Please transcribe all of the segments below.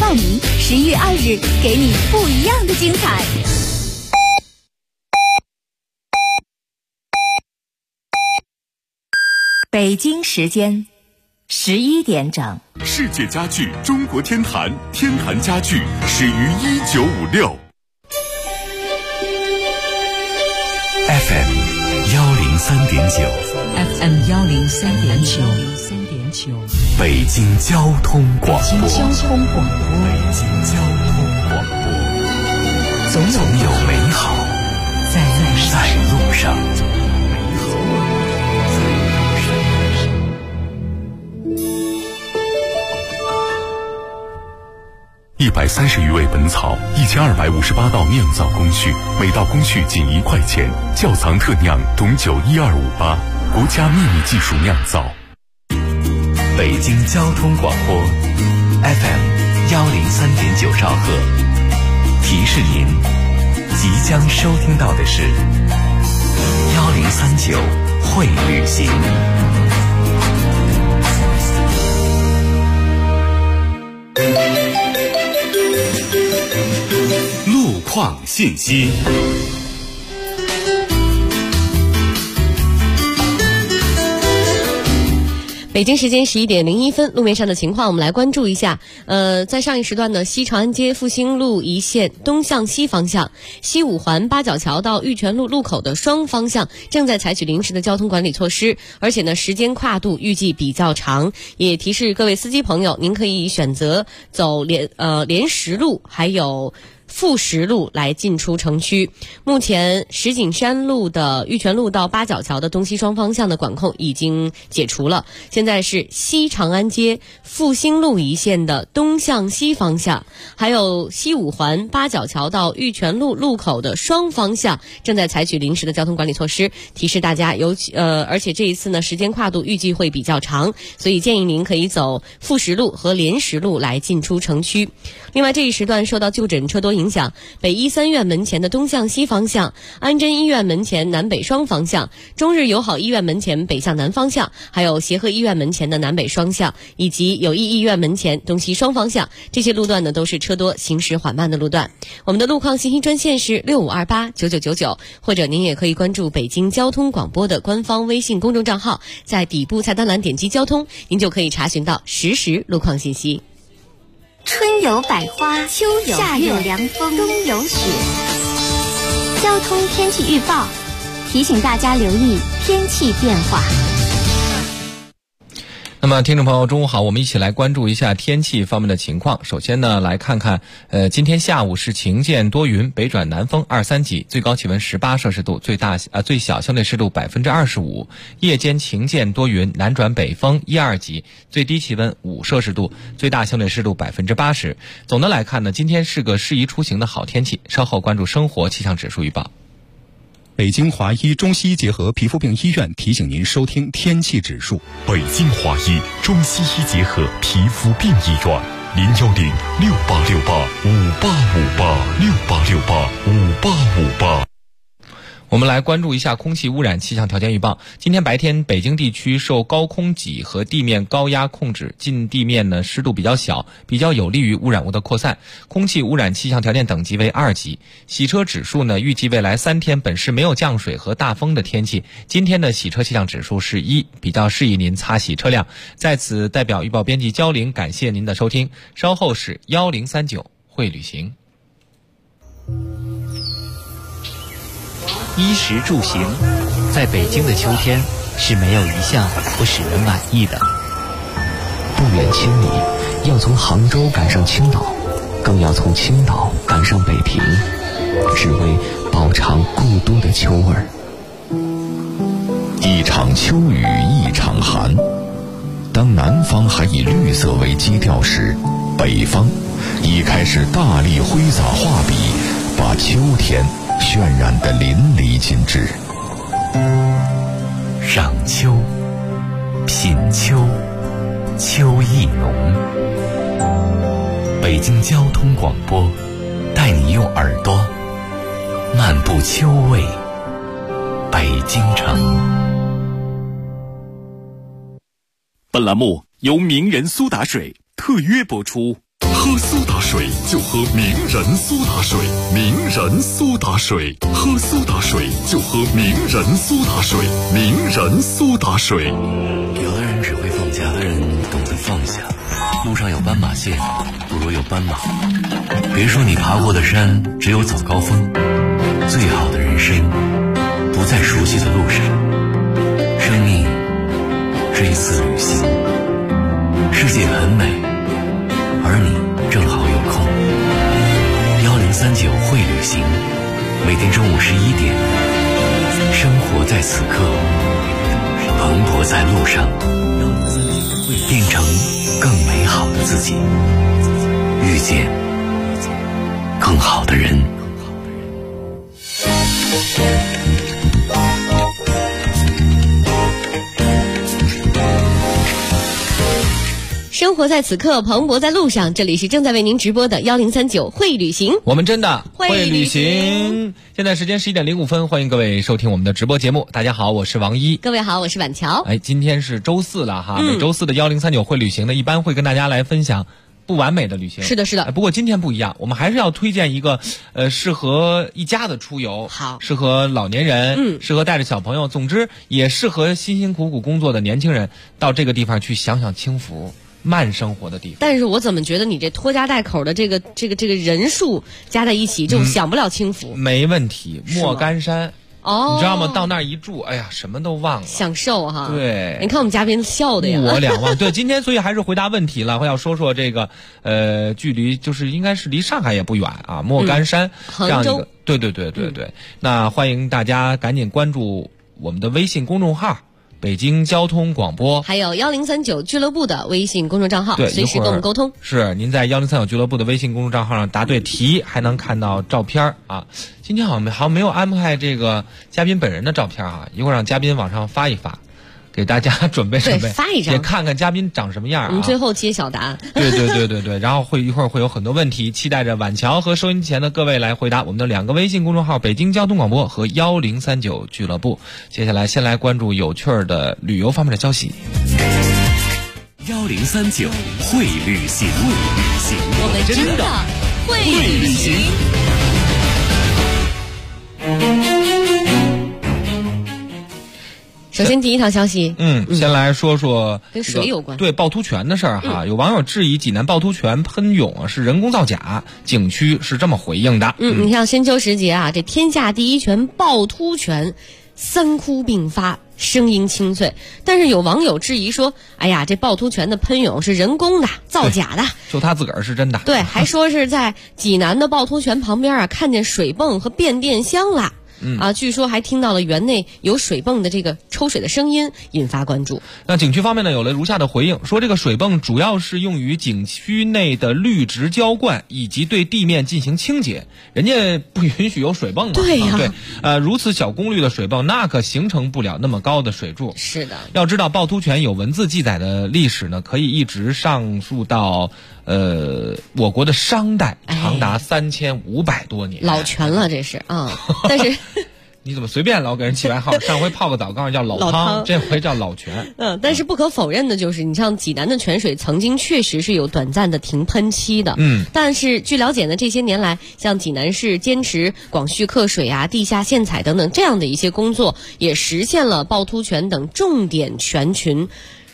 报名，11月2日给你不一样的精彩。北京时间11点整， 世界家具中国天坛，天坛家具始于1956。FM 103.9 FM 103.9， 北京交通广播。 北京交通广播，总有美好在路上。 130余味本草，1258道酿造工序，每道工序仅1块钱。窖藏特酿董酒12588，国家秘密技术酿造。 北京交通广播 FM 103.9兆赫，提示您即将收听到的是1039会旅行。 路况信息。 北京时间11点01分，路面上的情况我们来关注一下。在上一时段呢，西长安街复兴路一线东向西方向，西五环八角桥到玉泉路路口的双方向正在采取临时的交通管理措施，而且呢时间跨度预计比较长，也提示各位司机朋友，您可以选择走连石路还有富石路来进出城区。目前石景山路的玉泉路到八角桥的东西双方向的管控已经解除了，现在是西长安街复兴路一线的东向西方向，还有西五环八角桥到玉泉路路口的双方向正在采取临时的交通管理措施，提示大家而且这一次呢时间跨度预计会比较长，所以建议您可以走富石路和连石路来进出城区。另外这一时段受到就诊车多影响，北医三院门前的东向西方向，安贞医院门前南北双方向，中日友好医院门前北向南方向，还有协和医院门前的南北双向，以及友谊医院门前东西双方向，这些路段呢都是车多行驶缓慢的路段。我们的路况信息专线是65289999，或者您也可以关注北京交通广播的官方微信公众账号，在底部菜单栏点击交通，您就可以查询到实时路况信息。 春有百花，秋有夏有凉风，冬有雪。交通天气预报提醒大家留意天气变化。 那么听众朋友中午好，我们一起来关注一下天气方面的情况。首先呢来看看今天下午是晴间多云，北转南风2、3级，最高气温18摄氏度，最小相对湿度25%。夜间晴间多云，南转北风1、2级，最低气温5摄氏度，最大相对湿度80%。总的来看呢，今天是个适宜出行的好天气。稍后关注生活气象指数预报。 北京华医中西医结合皮肤病医院提醒您收听天气指数。 北京华医中西医结合皮肤病医院，01068685858，68685858。 我们来关注一下空气污染气象条件预报。今天白天北京地区受高空脊和地面高压控制，近地面呢湿度比较小，比较有利于污染物的扩散，空气污染气象条件等级为2级。洗车指数呢预计未来3天本市没有降水和大风的天气，今天的洗车气象指数是1，比较适宜您擦洗车辆。在此代表预报编辑焦玲感谢您的收听，稍后是1039会旅行。 衣食住行，在北京的秋天是没有一项不使人满意的。 不远千里，要从杭州赶上青岛，更要从青岛赶上北平，只为饱尝故都的秋味儿。 一场秋雨一场寒，当南方还以绿色为基调时，北方已开始大力挥洒画笔，把秋天渲染得淋漓尽致。 赏秋，品秋，秋意浓。北京交通广播带你用耳朵漫步秋味北京城。 本栏目由名人苏打水特约播出。 喝苏打水就喝名人苏打水，名人苏打水，喝苏打水就喝名人苏打水，名人苏打水。 有的人只会放假，有的人懂得放下。路上有斑马线，不如有斑马。别说你爬过的山只有早高峰，最好的人生不在熟悉的路上。生命是一次旅行，世界很美，而你正好有空。1039会旅行，每天中午11点，生活在此刻，蓬勃在路上，变成更美好的自己，遇见更好的人。 生活在此刻，蓬勃在路上。这里是正在为您直播的1039会旅行， 我们真的会旅行。现在时间11点05分，欢迎各位收听我们的直播节目。大家好，我是王一。 各位好，我是婉乔。 今天是周四了哈，每周四的1039会旅行呢，一般会跟大家来分享不完美的旅行。 是的，是的。 不过今天不一样，我们还是要推荐一个适合一家的出游， 好， 适合老年人，适合带着小朋友，总之也适合辛辛苦苦工作的年轻人到这个地方去享享清福。慢生活的地方， 但是我怎么觉得你这拖家带口的这个人数加在一起就享不了清福。 没问题，莫干山哦， 你知道吗？到那儿一住，哎呀，什么都忘了， 享受哈。 对， 你看我们嘉宾笑的呀， 我两忘。对，今天所以还是回答问题了，要说说这个距离就是应该是离上海也不远啊，莫干山这样一个，对。那欢迎大家赶紧关注我们的微信公众号。北京交通广播， 还有1039俱乐部的微信公众账号， 对， 随时跟我们沟通。 是，您在1039俱乐部的微信公众账号上答对题，还能看到照片啊。今天好像没有安排这个嘉宾本人的照片啊，一会儿让嘉宾往上发一发，给大家准备准备， 发一张， 也看看嘉宾长什么样啊。 我们最后揭晓答案。 对，然后一会儿会有很多问题，期待着婉乔和收音机前的各位来回答。我们的2个微信公众号：北京交通广播和1039俱乐部。接下来先来关注有趣的旅游方面的消息。 1039会旅行， 我们真的会旅行。首先第一条消息， 先来说说跟水有关， 对趵突泉的事儿哈。有网友质疑济南趵突泉喷涌是人工造假，景区是这么回应的。 你像深秋时节啊，这天下第一泉趵突泉3哭并发，声音清脆。但是有网友质疑说，哎呀，这趵突泉的喷涌是人工的，造假的， 就他自个儿是真的。 对，还说是在济南的趵突泉旁边啊，看见水泵和变电箱了。据说还听到了园内有水泵的这个抽水的声音，引发关注。 那景区方面呢，有了如下的回应，说这个水泵主要是用于景区内的绿植浇灌以及对地面进行清洁，人家不允许有水泵嘛。 对呀， 如此小功率的水泵，那可形成不了那么高的水柱。 是的， 要知道趵突泉有文字记载的历史呢，可以一直上溯到我国的商代，长达3500多年， 老泉了这是啊。但是你怎么随便老给人起外号？上回泡个澡告诉叫老汤，这回叫老泉。 但是不可否认的就是，你像济南的泉水曾经确实是有短暂的停喷期的。但是据了解呢，这些年来，像济南市坚持广蓄克水啊、地下限采等等这样的一些工作，也实现了趵突泉等重点泉群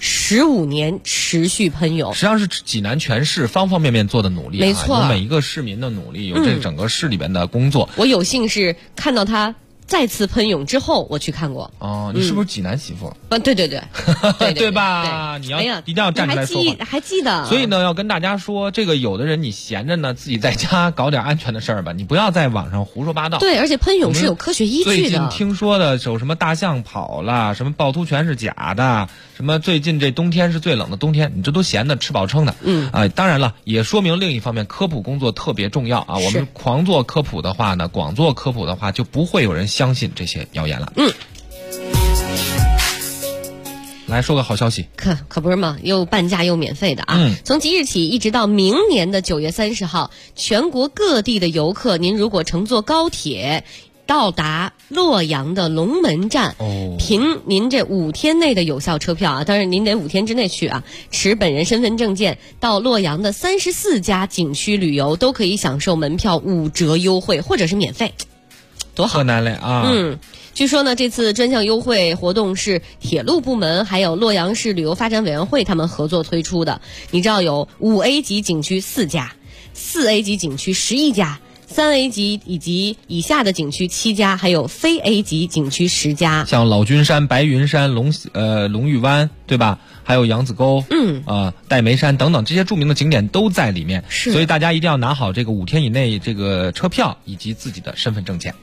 15年持续喷涌。 实际上是济南全市方方面面做的努力， 没错， 有每一个市民的努力，有这整个市里边的工作。 我有幸是看到他再次喷涌之后，我去看过。 你是不是济南媳妇？ 对， 对吧？你要一定要站出来说话。 还记得。 所以呢，要跟大家说，这个有的人你闲着呢，自己在家搞点安全的事儿吧，你不要在网上胡说八道。 对，而且喷涌是有科学依据的。 最近听说的有什么大象跑了，什么趵突泉是假的，什么最近这冬天是最冷的冬天，你这都闲的吃饱撑的。当然了，也说明另一方面，科普工作特别重要啊。我们狂做科普的话呢，广做科普的话，就不会有人相信这些谣言了。来说个好消息， 可不是嘛，又半价又免费的啊！从即日起一直到明年的9月30号，全国各地的游客，您如果乘坐高铁到达洛阳的龙门站，凭您这5天内的有效车票啊，当然您得5天之内去啊，持本人身份证件到洛阳的34家景区旅游，都可以享受门票5折优惠或者是免费，多好！ 河南嘞啊， 据说呢，这次专项优惠活动是铁路部门还有洛阳市旅游发展委员会他们合作推出的。你知道有5A 级景区4家，4A 级景区11家。3A 级以及以下的景区7家，还有非 A 级景区10家， 像老君山、白云山、龙玉湾，对吧？还有扬子沟，岱眉山等等这些著名的景点都在里面。所以大家一定要拿好这个5天以内这个车票以及自己的身份证件。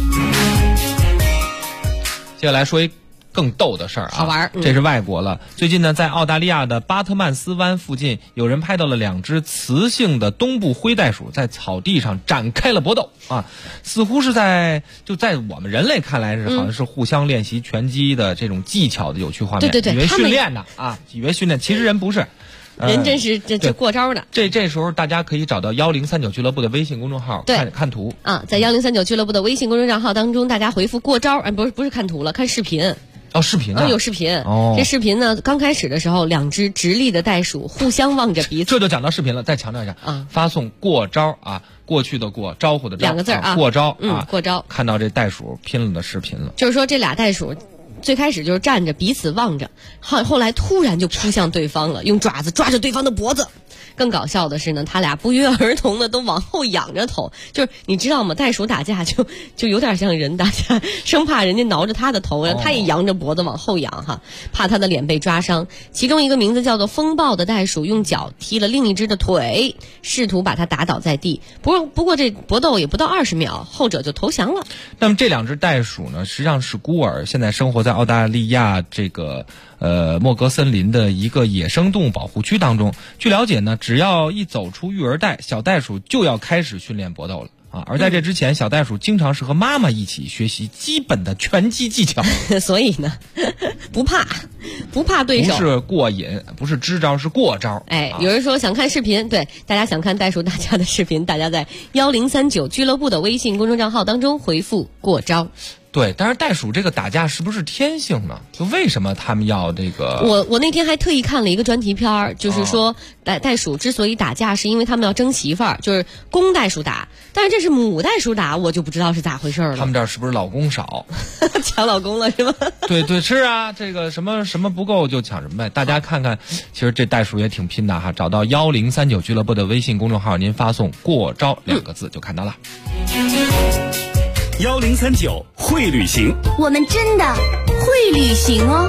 接下来说一更逗的事儿啊， 好玩， 这是外国了。最近呢，在澳大利亚的巴特曼斯湾附近，有人拍到了2只雌性的东部灰袋鼠在草地上展开了搏斗啊，似乎是在我们人类看来是好像是互相练习拳击的这种技巧的有趣画面， 对， 以为训练呢啊，以为训练，其实人不是。 人真是这过招的。 这时候大家可以找到1039俱乐部的微信公众号看图啊，在1039俱乐部的微信公众账号当中，大家回复过招，不是看图了，看视频。 视频呢？ 有视频。这视频呢，刚开始的时候，2只直立的袋鼠互相望着彼此。 这就讲到视频了，再强调一下啊，发送过招啊，过去的过，招呼的招 ，2个字啊， 过招啊， 过招。 看到这袋鼠拼了的视频了， 就是说这俩袋鼠。最开始就是站着彼此望着，后来突然就扑向对方了，用爪子抓着对方的脖子。更搞笑的是呢，他俩不约而同的都往后仰着头，就是你知道吗？袋鼠打架就有点像人打架，生怕人家挠着他的头，然后他也扬着脖子往后仰哈，怕他的脸被抓伤。其中一个名字叫做风暴的袋鼠用脚踢了另一只的腿，试图把他打倒在地。不过这搏斗也不到20秒，后者就投降了。 那么这2只袋鼠呢，实际上是孤儿，现在生活在澳大利亚这个莫格森林的一个野生动物保护区当中。据了解呢，只要一走出育儿袋，小袋鼠就要开始训练搏斗了啊！而在这之前，小袋鼠经常是和妈妈一起学习基本的拳击技巧， 所以呢，不怕对手， 不是过瘾，不是支招，是过招。 有人说想看视频，对，大家想看袋鼠打架的视频，大家在1039俱乐部的微信公众账号当中回复过招。 对，但是袋鼠这个打架是不是天性呢？就为什么他们要这个？ 我那天还特意看了一个专题片儿，就是说袋鼠之所以打架，是因为他们要争媳妇儿，就是公袋鼠打，但是这是母袋鼠打，我就不知道是咋回事了。 他们这儿是不是老公少， 抢老公了是吗？ 对，是啊，这个什么不够就抢什么呗。大家看看，其实这袋鼠也挺拼的哈。找到1039俱乐部的微信公众号，您发送“过招”2个字就看到了。 1039会旅行， 我们真的会旅行哦。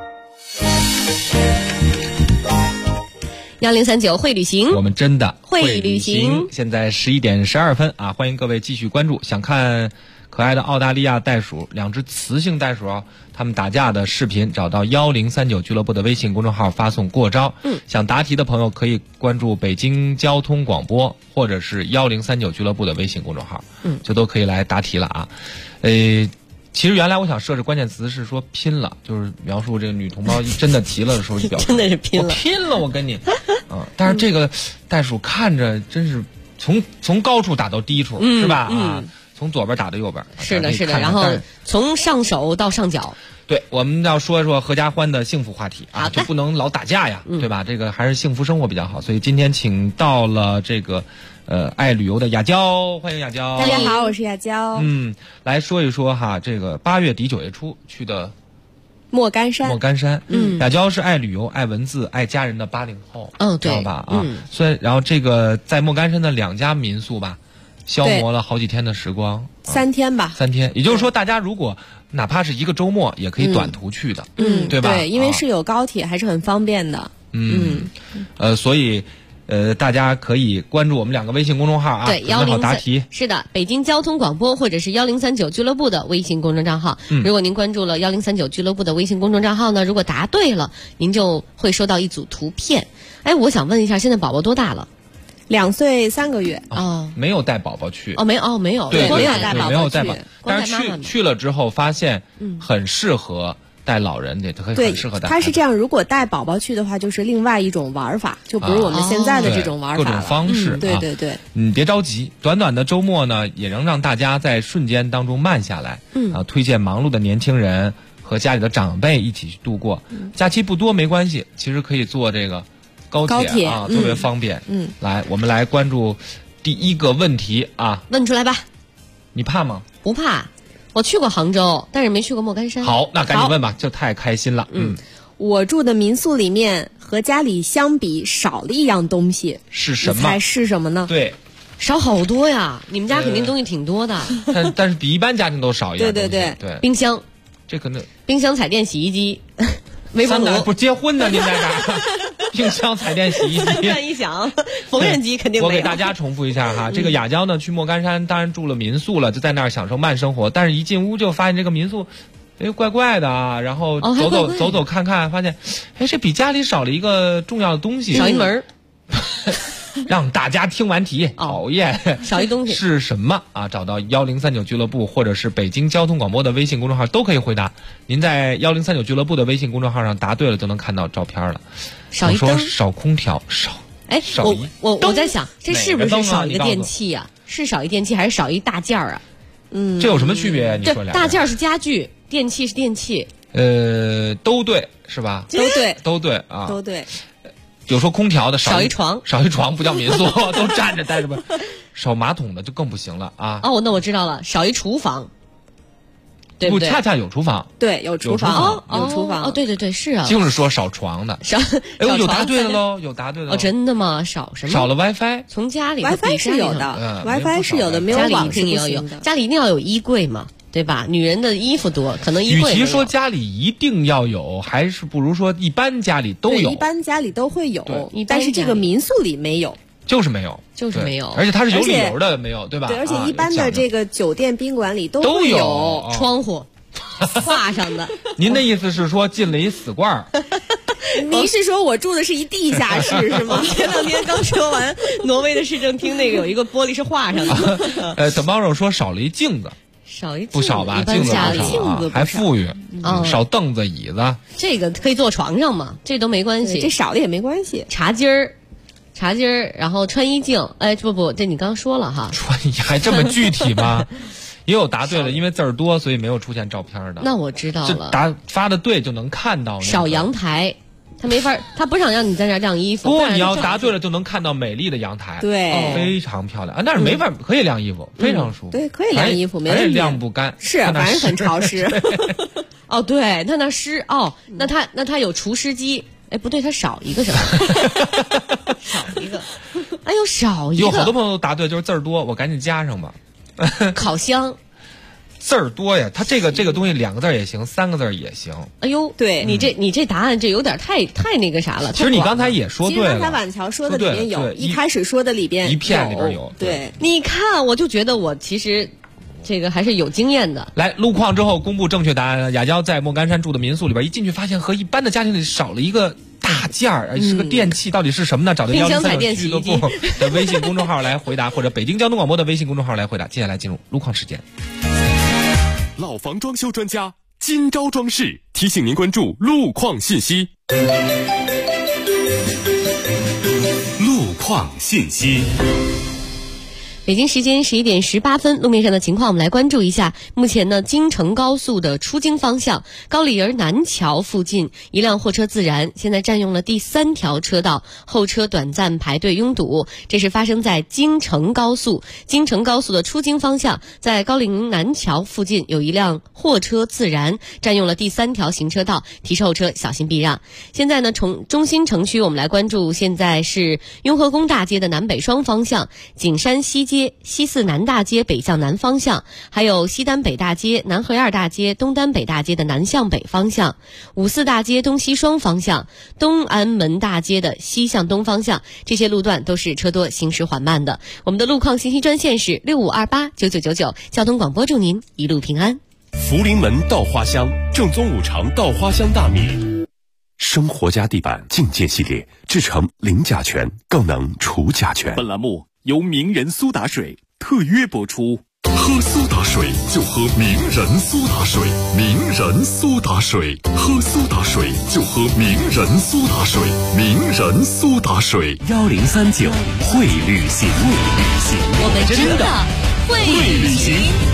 1039会旅行， 我们真的会旅行。 现在11点12分啊，欢迎各位继续关注。想看可爱的澳大利亚袋鼠，2只雌性袋鼠他们打架的视频，找到1039俱乐部的微信公众号发送过招。想答题的朋友可以关注北京交通广播或者是1039俱乐部的微信公众号，就都可以来答题了啊。其实原来我想设置关键词是说拼了，就是描述这个女同胞真的急了的时候就表示真的是拼了， 我拼了，我跟你但是这个袋鼠看着真是从高处打到低处，是吧？从左边打到右边， 是的，然后从上手到上脚。 对，我们要说一说合家欢的幸福话题啊，就不能老打架呀，对吧？这个还是幸福生活比较好。所以今天请到了这个爱旅游的雅娇，欢迎雅娇。 大家好，我是雅娇。 来说一说哈，这个8月底9月初去的莫干山。 雅娇是爱旅游、爱文字、爱家人的80后，知道吧？所以然后这个在莫干山的2家民宿吧，消磨了好几天的时光 ，3天吧。 3天，也就是说，大家如果哪怕是一个周末，也可以短途去的，对吧？ 对，因为是有高铁，还是很方便的。 所以大家可以关注我们2个微信公众号啊， 对 ，1039答题。 是的，北京交通广播或者是1039俱乐部的微信公众账号。如果您关注了1039俱乐部的微信公众账号呢，如果答对了，您就会收到一组图片。我想问一下，现在宝宝多大了 ？2岁3个月。 没有带宝宝去。 没有。 对， 没有带宝宝去。 但是去了之后发现很适合带老人也很适合带。 它是这样，如果带宝宝去的话，就是另外一种玩法，就不是我们现在的这种玩法了， 各种方式。 对对对， 别着急，短短的周末呢，也能让大家在瞬间当中慢下来。推荐忙碌的年轻人和家里的长辈一起去度过。假期不多没关系，其实可以坐这个高铁啊，特别方便。来，我们来关注第一个问题啊， 问出来吧。 你怕吗？ 不怕，我去过杭州，但是没去过莫干山。 好，那赶紧问吧，这太开心了。 我住的民宿里面和家里相比少了一样东西， 是什么？ 你猜是什么呢？ 对， 少好多呀！你们家肯定东西挺多的， 但是比一般家庭都少一样。 对， 冰箱， 这可能冰箱、彩电、洗衣机、微波炉。 不结婚呢？您在这儿？冰箱、彩电、洗衣机。 这样一想，缝纫机肯定没有。 我给大家重复一下哈，这个雅娇呢去莫干山，当然住了民宿了，就在那儿享受慢生活。但是一进屋就发现这个民宿，怪怪的啊。然后走走看看，发现，这比家里少了一个重要的东西， 少一门。 让大家听完题，讨厌， 少一东西是什么啊？找到1039俱乐部或者是北京交通广播的微信公众号都可以回答。您在1039俱乐部的微信公众号上答对了，就能看到照片了。 少一灯， 少空调， 我在想，这是不是少一个电器啊？是少一电器还是少一大件儿啊？ 这有什么区别？你说俩？ 大件是家具，电器是电器。 都对是吧？都对啊， 都对。 有说空调的少一床不叫民宿，都站着待着吧。少马桶的就更不行了啊。 哦，那我知道了，少一厨房，对不对？ 恰恰有厨房， 对，有厨房，有厨房。 哦，对，是啊。 就是说少床的，有答对了喽，有答对了。 哦，真的吗？少什么？ 少了 WiFi， 从家里 WiFi 是有的，WiFi 是有的，没有网是不行的。 家里一定要有衣柜嘛。对吧？女人的衣服多，可能衣柜。 与其说家里一定要有，还是不如说一般家里都有。 一般家里都会有，但是这个民宿里没有， 就是没有，而且它是有理由的，没有，对吧？ 对，而且一般的这个酒店宾馆里都有窗户画上的。 您的意思是说进了一死罐儿？ 你是说我住的是一地下室是吗？ 前2天刚说完，挪威的市政厅那个有一个玻璃是画上的。 等帮手说少了一镜子。 少一不少吧，镜子不少，还富裕，少凳子椅子。 这个可以坐床上嘛，这都没关系， 这少了也没关系。 茶几儿，然后穿衣镜。不，这你刚说了哈。 穿衣还这么具体吗？也有答对了，因为字儿多，所以没有出现照片的。 那我知道了， 发的对就能看到。 少阳台。他没法，他不想让你在那儿晾衣服。 不过你要答对了，就能看到美丽的阳台， 对， 非常漂亮啊！但是没法，可以晾衣服，非常舒服。 对，可以晾衣服，没问题。 晾不干， 是，反正很潮湿。 哦，对，他那湿哦，那他有除湿机。不对，他少一个什么？少一个。哎呦，少一个。 有好多朋友都答对，就是字儿多，我赶紧加上吧。 烤箱。 字儿多呀，它这个东西2个字也行，3个字也行。 哎呦，对你这答案这有点太那个啥了。 其实你刚才也说对了， 其实刚才婉乔说的里面有，一开始说的里边一片里边有。 对， 你看，我就觉得我其实这个还是有经验的。 来，路况之后公布正确答案。雅娇在莫干山住的民宿里边，一进去发现和一般的家庭里少了一个大件儿，是个电器，到底是什么呢？找到1039俱乐部的微信公众号来回答，或者北京交通广播的微信公众号来回答。接下来进入路况时间。 老房装修专家金招装饰提醒您关注路况信息。路况信息。 北京时间11点18分，路面上的情况我们来关注一下。目前呢，京承高速的出京方向高丽人南桥附近一辆货车自燃，现在占用了第3条车道，后车短暂排队拥堵。这是发生在京承高速的出京方向，在高丽人南桥附近有一辆货车自燃，占用了第3条行车道，提示后车小心避让。现在呢，从中心城区我们来关注，现在是雍和宫大街的南北双方向，景山西街、西四南大街北向南方向，还有西单北大街、南河2大街、东单北大街的南向北方向，五四大街东西双方向，东安门大街的西向东方向，这些路段都是车多行驶缓慢的。我们的路况信息专线是65289999，交通广播祝您一路平安。 福临门稻花香，正宗5常稻花香大米。生活家地板境界系列制成零甲醛，更能除甲醛。本栏目由名人苏打水特约播出。 喝苏打水就喝名人苏打水，名人苏打水，喝苏打水就喝名人苏打水，名人苏打水。 1039会旅行， 我们真的会旅行。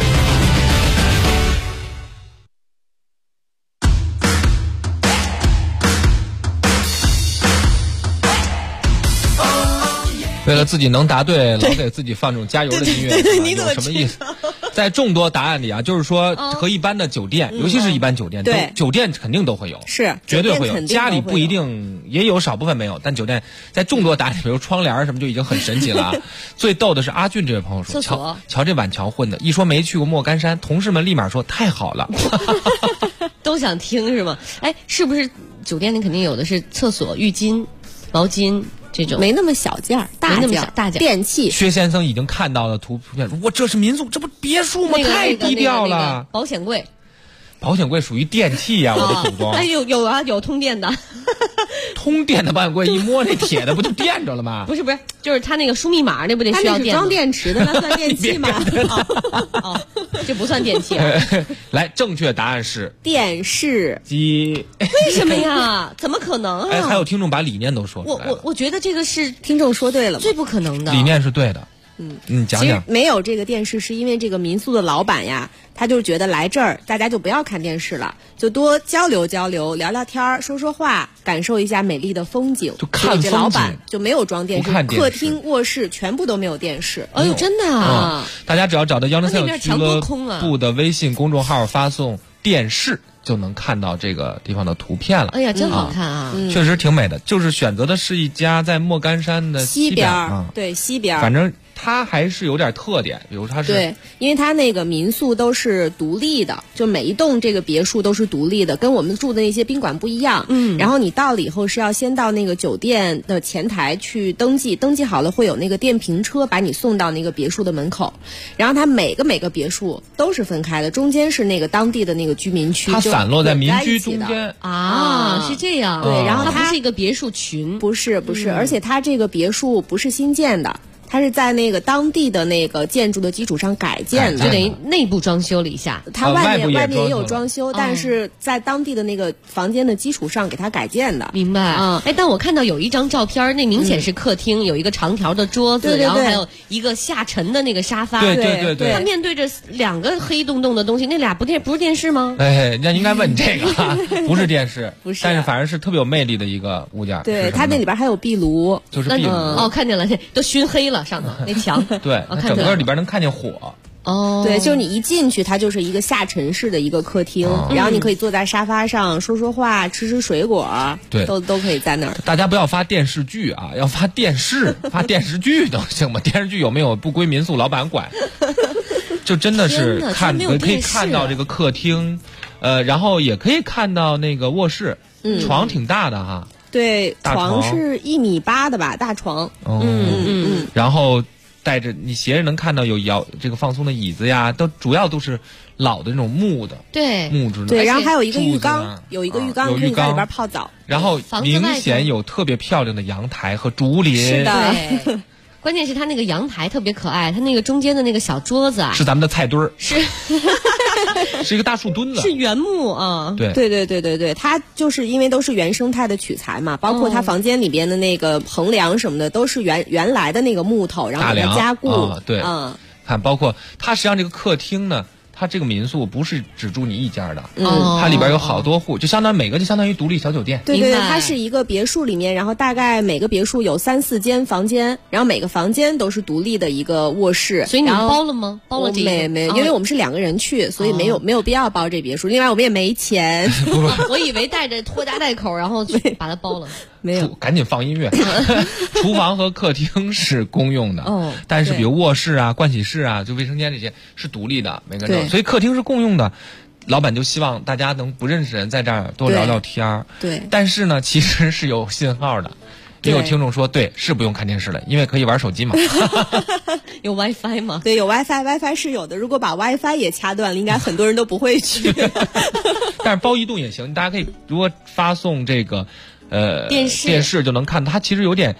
为了自己能答对，老给自己放这种加油的音乐， 你怎么有什么意思？在众多答案里啊，就是说和一般的酒店，尤其是一般酒店， 对， 酒店肯定都会有， 是绝对会有，家里不一定，也有少部分没有，但酒店在众多答案里，比如窗帘什么就已经很神奇了啊。最逗的是阿俊这位朋友说，瞧这碗桥混的，一说没去过莫干山，同事们立马说太好了， 都想听是吗？哎，是不是酒店里肯定有的是厕所、浴巾、毛巾？这种没那么小件儿，大件儿电器。 薛先生已经看到了图片，我这是民宿，这不别墅吗？太低调了。 保险柜， 保险柜属于电器呀，我的祖宗。 哎，有啊，有通电的。 通电的保险柜一摸那铁的不就电着了吗？ 不是，就是它那个输密码那不得需要电？ 它那是装电池的，那算电器吗？ 哦，这不算电器啊。 来，正确答案是电视机。 为什么呀？怎么可能啊？ 哎，还有听众把理念都说出来了。 我觉得这个是听众说对了， 最不可能的。 理念是对的。讲讲。 其实没有这个电视，是因为这个民宿的老板呀，他就觉得来这儿大家就不要看电视了，就多交流交流，聊聊天，说说话，感受一下美丽的风景。 就看风景。 这老板就没有装电视，客厅、卧室全部都没有电视。 哎呦，真的啊！ 大家只要找到1039俱乐部的微信公众号，发送电视，就能看到这个地方的图片了。 哎呀，真好看啊！ 确实挺美的。就是选择的是一家在莫干山的西边，对，西边。 反正它还是有点特点，比如它是对，因为它那个民宿都是独立的，就每一栋这个别墅都是独立的，跟我们住的那些宾馆不一样。然后你到了以后是要先到那个酒店的前台去登记，登记好了会有那个电瓶车把你送到那个别墅的门口。然后它每个别墅都是分开的，中间是那个当地的那个居民区， 它散落在民居中间啊，是这样。 对，然后它不是一个别墅群， 不是，而且它这个别墅不是新建的。它是在那个当地的那个建筑的基础上改建的， 就等于内部装修了一下。 它外面也有装修，但是在当地的那个房间的基础上给它改建的。 明白啊？哎，但我看到有一张照片，那明显是客厅，有一个长条的桌子，然后还有一个下沉的那个沙发。 对。 它面对着两个黑洞洞的东西，那俩不是电视吗？ 哎，那应该问你这个，不是电视， 不是， 但是反正是特别有魅力的一个物件。 对，它那里边还有壁炉， 就是壁炉。 哦，看见了，都熏黑了上头那墙。 对，整个里边能看见火。 哦， 对，就是你一进去，它就是一个下沉式的一个客厅，然后你可以坐在沙发上说说话，吃水果， 对， 都可以在那儿。 大家不要发电视剧啊，要发电视，发电视剧都行吗？电视剧有没有不归民宿老板管？就真的是可以看到这个客厅，然后也可以看到那个卧室，床挺大的哈。 对，床是1.8米的吧，大床。 然后带着你斜着能看到有这个放松的椅子呀，主要都是老的那种木的， 对， 木质的。 对，然后还有一个浴缸，有一个浴缸可以在里边泡澡。 然后明显有特别漂亮的阳台和竹林。 是的。 关键是它那个阳台特别可爱，它那个中间的那个小桌子啊， 是咱们的菜墩儿， 是一个大树墩子， 是原木啊。 对，它就是因为都是原生态的取材嘛，包括它房间里边的那个横梁什么的，都是原来的那个木头，然后给它加固。 对，看包括它实际上这个客厅呢。它这个民宿不是只住你一家的，它里边有好多户，就相当于每个就相当于独立小酒店。 对，它是一个别墅里面，然后大概每个别墅有3-4间房间，然后每个房间都是独立的一个卧室。 所以你们包了吗？包了这个？ 没，因为我们是2个人去，所以没有必要包这别墅。另外我们也没钱。 我以为带着拖家带口，然后去把它包了。 没有， 赶紧放音乐。厨房和客厅是公用的，但是比如卧室啊、盥洗室啊、就卫生间这些是独立的，每个人。所以客厅是共用的，老板就希望大家能不认识人在这儿多聊聊天。 对， 但是呢，其实是有信号的。也有听众说，对，是不用看电视了，因为可以玩手机嘛。 有 WiFi 吗？ 对，有 WiFi 是有的。如果把 WiFi 也掐断了，应该很多人都不会去。 但是包移动也行，大家可以如果发送这个电视就能看到，它其实有点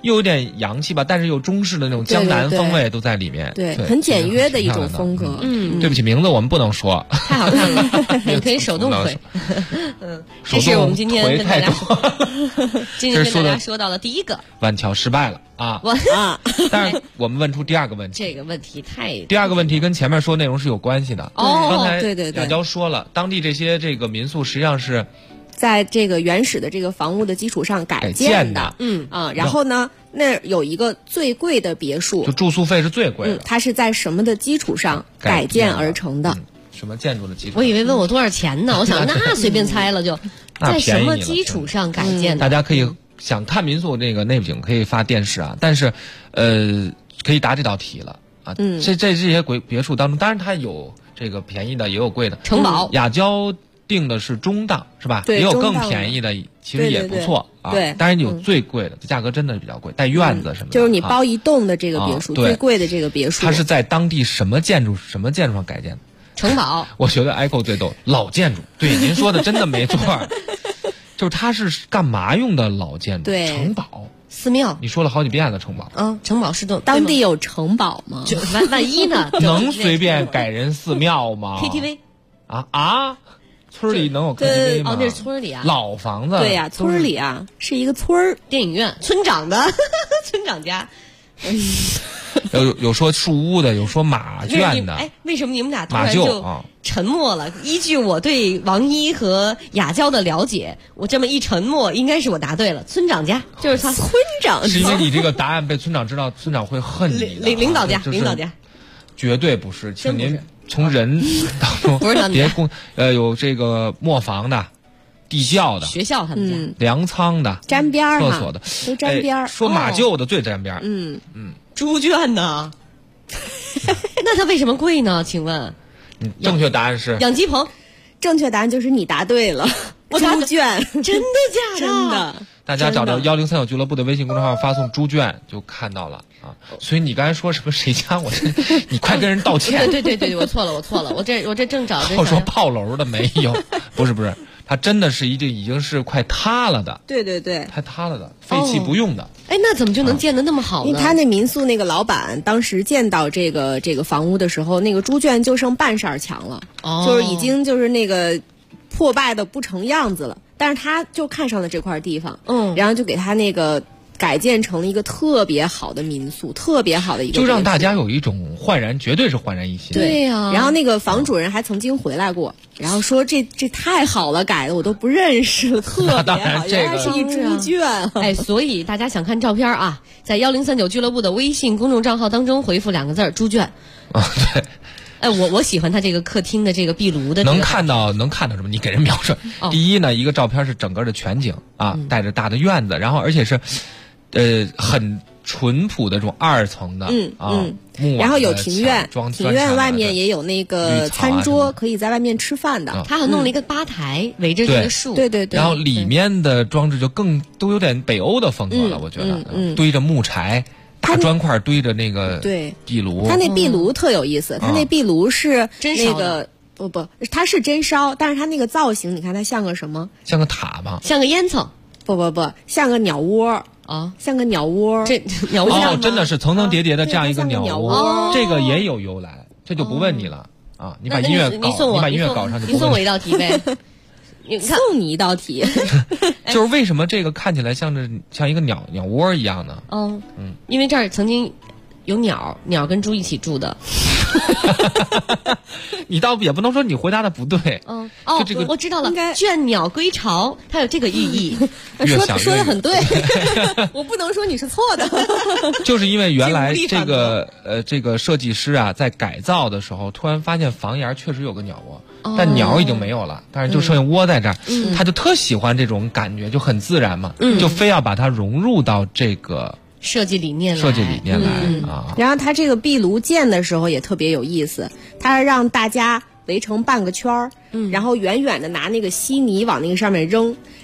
又有点洋气吧，但是又中式的那种江南风味都在里面。 对，很简约的一种风格。 对不起，名字我们不能说。 太好看了，你可以手动回。这是我们今天跟大家说到的第一个。 万桥失败了啊！但是我们问出第二个问题。 这个问题第二个问题跟前面说内容是有关系的。刚才对雅娇说了，当地这些这个民宿实际上是在这个原始的这个房屋的基础上改建的。然后呢，那有一个最贵的别墅， 就住宿费是最贵的。 它是在什么的基础上改建而成的？ 什么建筑的基础？ 我以为问我多少钱呢，我想那随便猜了就。在什么基础上改建的？ 大家可以想看民宿那个内景可以发电视啊，但是可以答这道题了啊。这些别墅当中，当然它有这个便宜的，也有贵的。 城堡雅娇定的是中档是吧？也有更便宜的，其实也不错啊。 对， 当然有最贵的，价格真的比较贵，带院子什么的。 就是你包一栋的这个别墅，最贵的这个别墅， 它是在当地什么建筑上改建的？ 城堡。 我觉得 Echo 最逗，老建筑。对，您说的真的没错。就是它是干嘛用的老建筑？ 对， 城堡、 寺庙。 你说了好几遍了，城堡。 城堡是当地有城堡吗？ 就万一呢？ 能随便改人寺庙吗 ？KTV 啊！村里能有 KTV 吗？ 那是村里啊， 老房子。 对呀，村里啊，是一个村儿电影院，村长的村长家。 有说树屋的，有说马圈的。 为什么你们俩突然就沉默了？依据我对王一和雅娇的了解，我这么一沉默，应该是我答对了。村长家就是他。 村长是因为你这个答案被村长知道，村长会恨你的。 领导家，领导家， 绝对不是，请您从人当中别有这个磨坊的。地窖的学校他们家粮仓的沾边儿厕所的都沾边儿。 说马厩的最沾边儿。 猪圈呢？那它为什么贵呢？请问， 正确答案是养鸡棚。 正确答案就是你答对了。猪圈， 真的假的？ 真的。 大家找到1039俱乐部的微信公众号，发送猪圈就看到了啊。所以你刚才说什么谁家？你快跟人道歉。 对，我错了，我这正找着。 我说炮楼的没有，不是。它真的是已经是快塌了的。 对， 快塌了的，废弃不用的。 那怎么就能建得那么好呢？ 因为他那民宿那个老板当时建到这个房屋的时候，那个猪圈就剩半扇墙了，就是已经就是那个破败的不成样子了。但是他就看上了这块地方，然后就给他那个改建成了一个特别好的民宿，特别好的一个， 就让大家有一种焕然，绝对是焕然一新。 对呀。然后那个房主人还曾经回来过，然后说这太好了，改的我都不认识了，特别好，原来是一猪圈。 所以大家想看照片啊，在1039俱乐部的微信公众账号当中回复2个字“猪圈”。 对。 我喜欢他这个客厅的这个壁炉的。 能看到什么？你给人描述。第一呢，一个照片是整个的全景啊，带着大的院子，然后而且是，很淳朴的这种2层的， 然后有庭院，庭院外面也有那个餐桌，可以在外面吃饭的。 他还弄了一个吧台，围着这个树。 对。 然后里面的装置就都有点北欧的风格了，我觉得，堆着木柴。大砖块堆着那个壁炉， 它那壁炉特有意思，它那壁炉是那个不，它是真烧，但是它那个造型，你看它像个什么？ 像个塔吗？ 像个烟囱？ 不，像个鸟窝啊， 像个鸟窝。 这鸟窝真的是层层叠叠的这样一个鸟窝，这个也有由来，这就不问你了啊！你把音乐搞上， 你送我一道题呗。 送你一道题， 就是为什么这个看起来像一个鸟窝一样呢？ 因为这儿曾经有鸟跟猪一起住的。 你倒也不能说你回答的不对。就这个我知道了，倦鸟归巢，它有这个寓意。 说的很对，我不能说你是错的。 就是因为原来这个设计师啊，在改造的时候，突然发现房檐确实有个鸟窝。但鸟已经没有了，但是就剩下窝在这儿，他就特喜欢这种感觉，就很自然嘛，就非要把它融入到这个设计理念来啊。 然后他这个壁炉建的时候也特别有意思，他让大家围成半个圈儿，然后远远的拿那个稀泥往那个上面扔，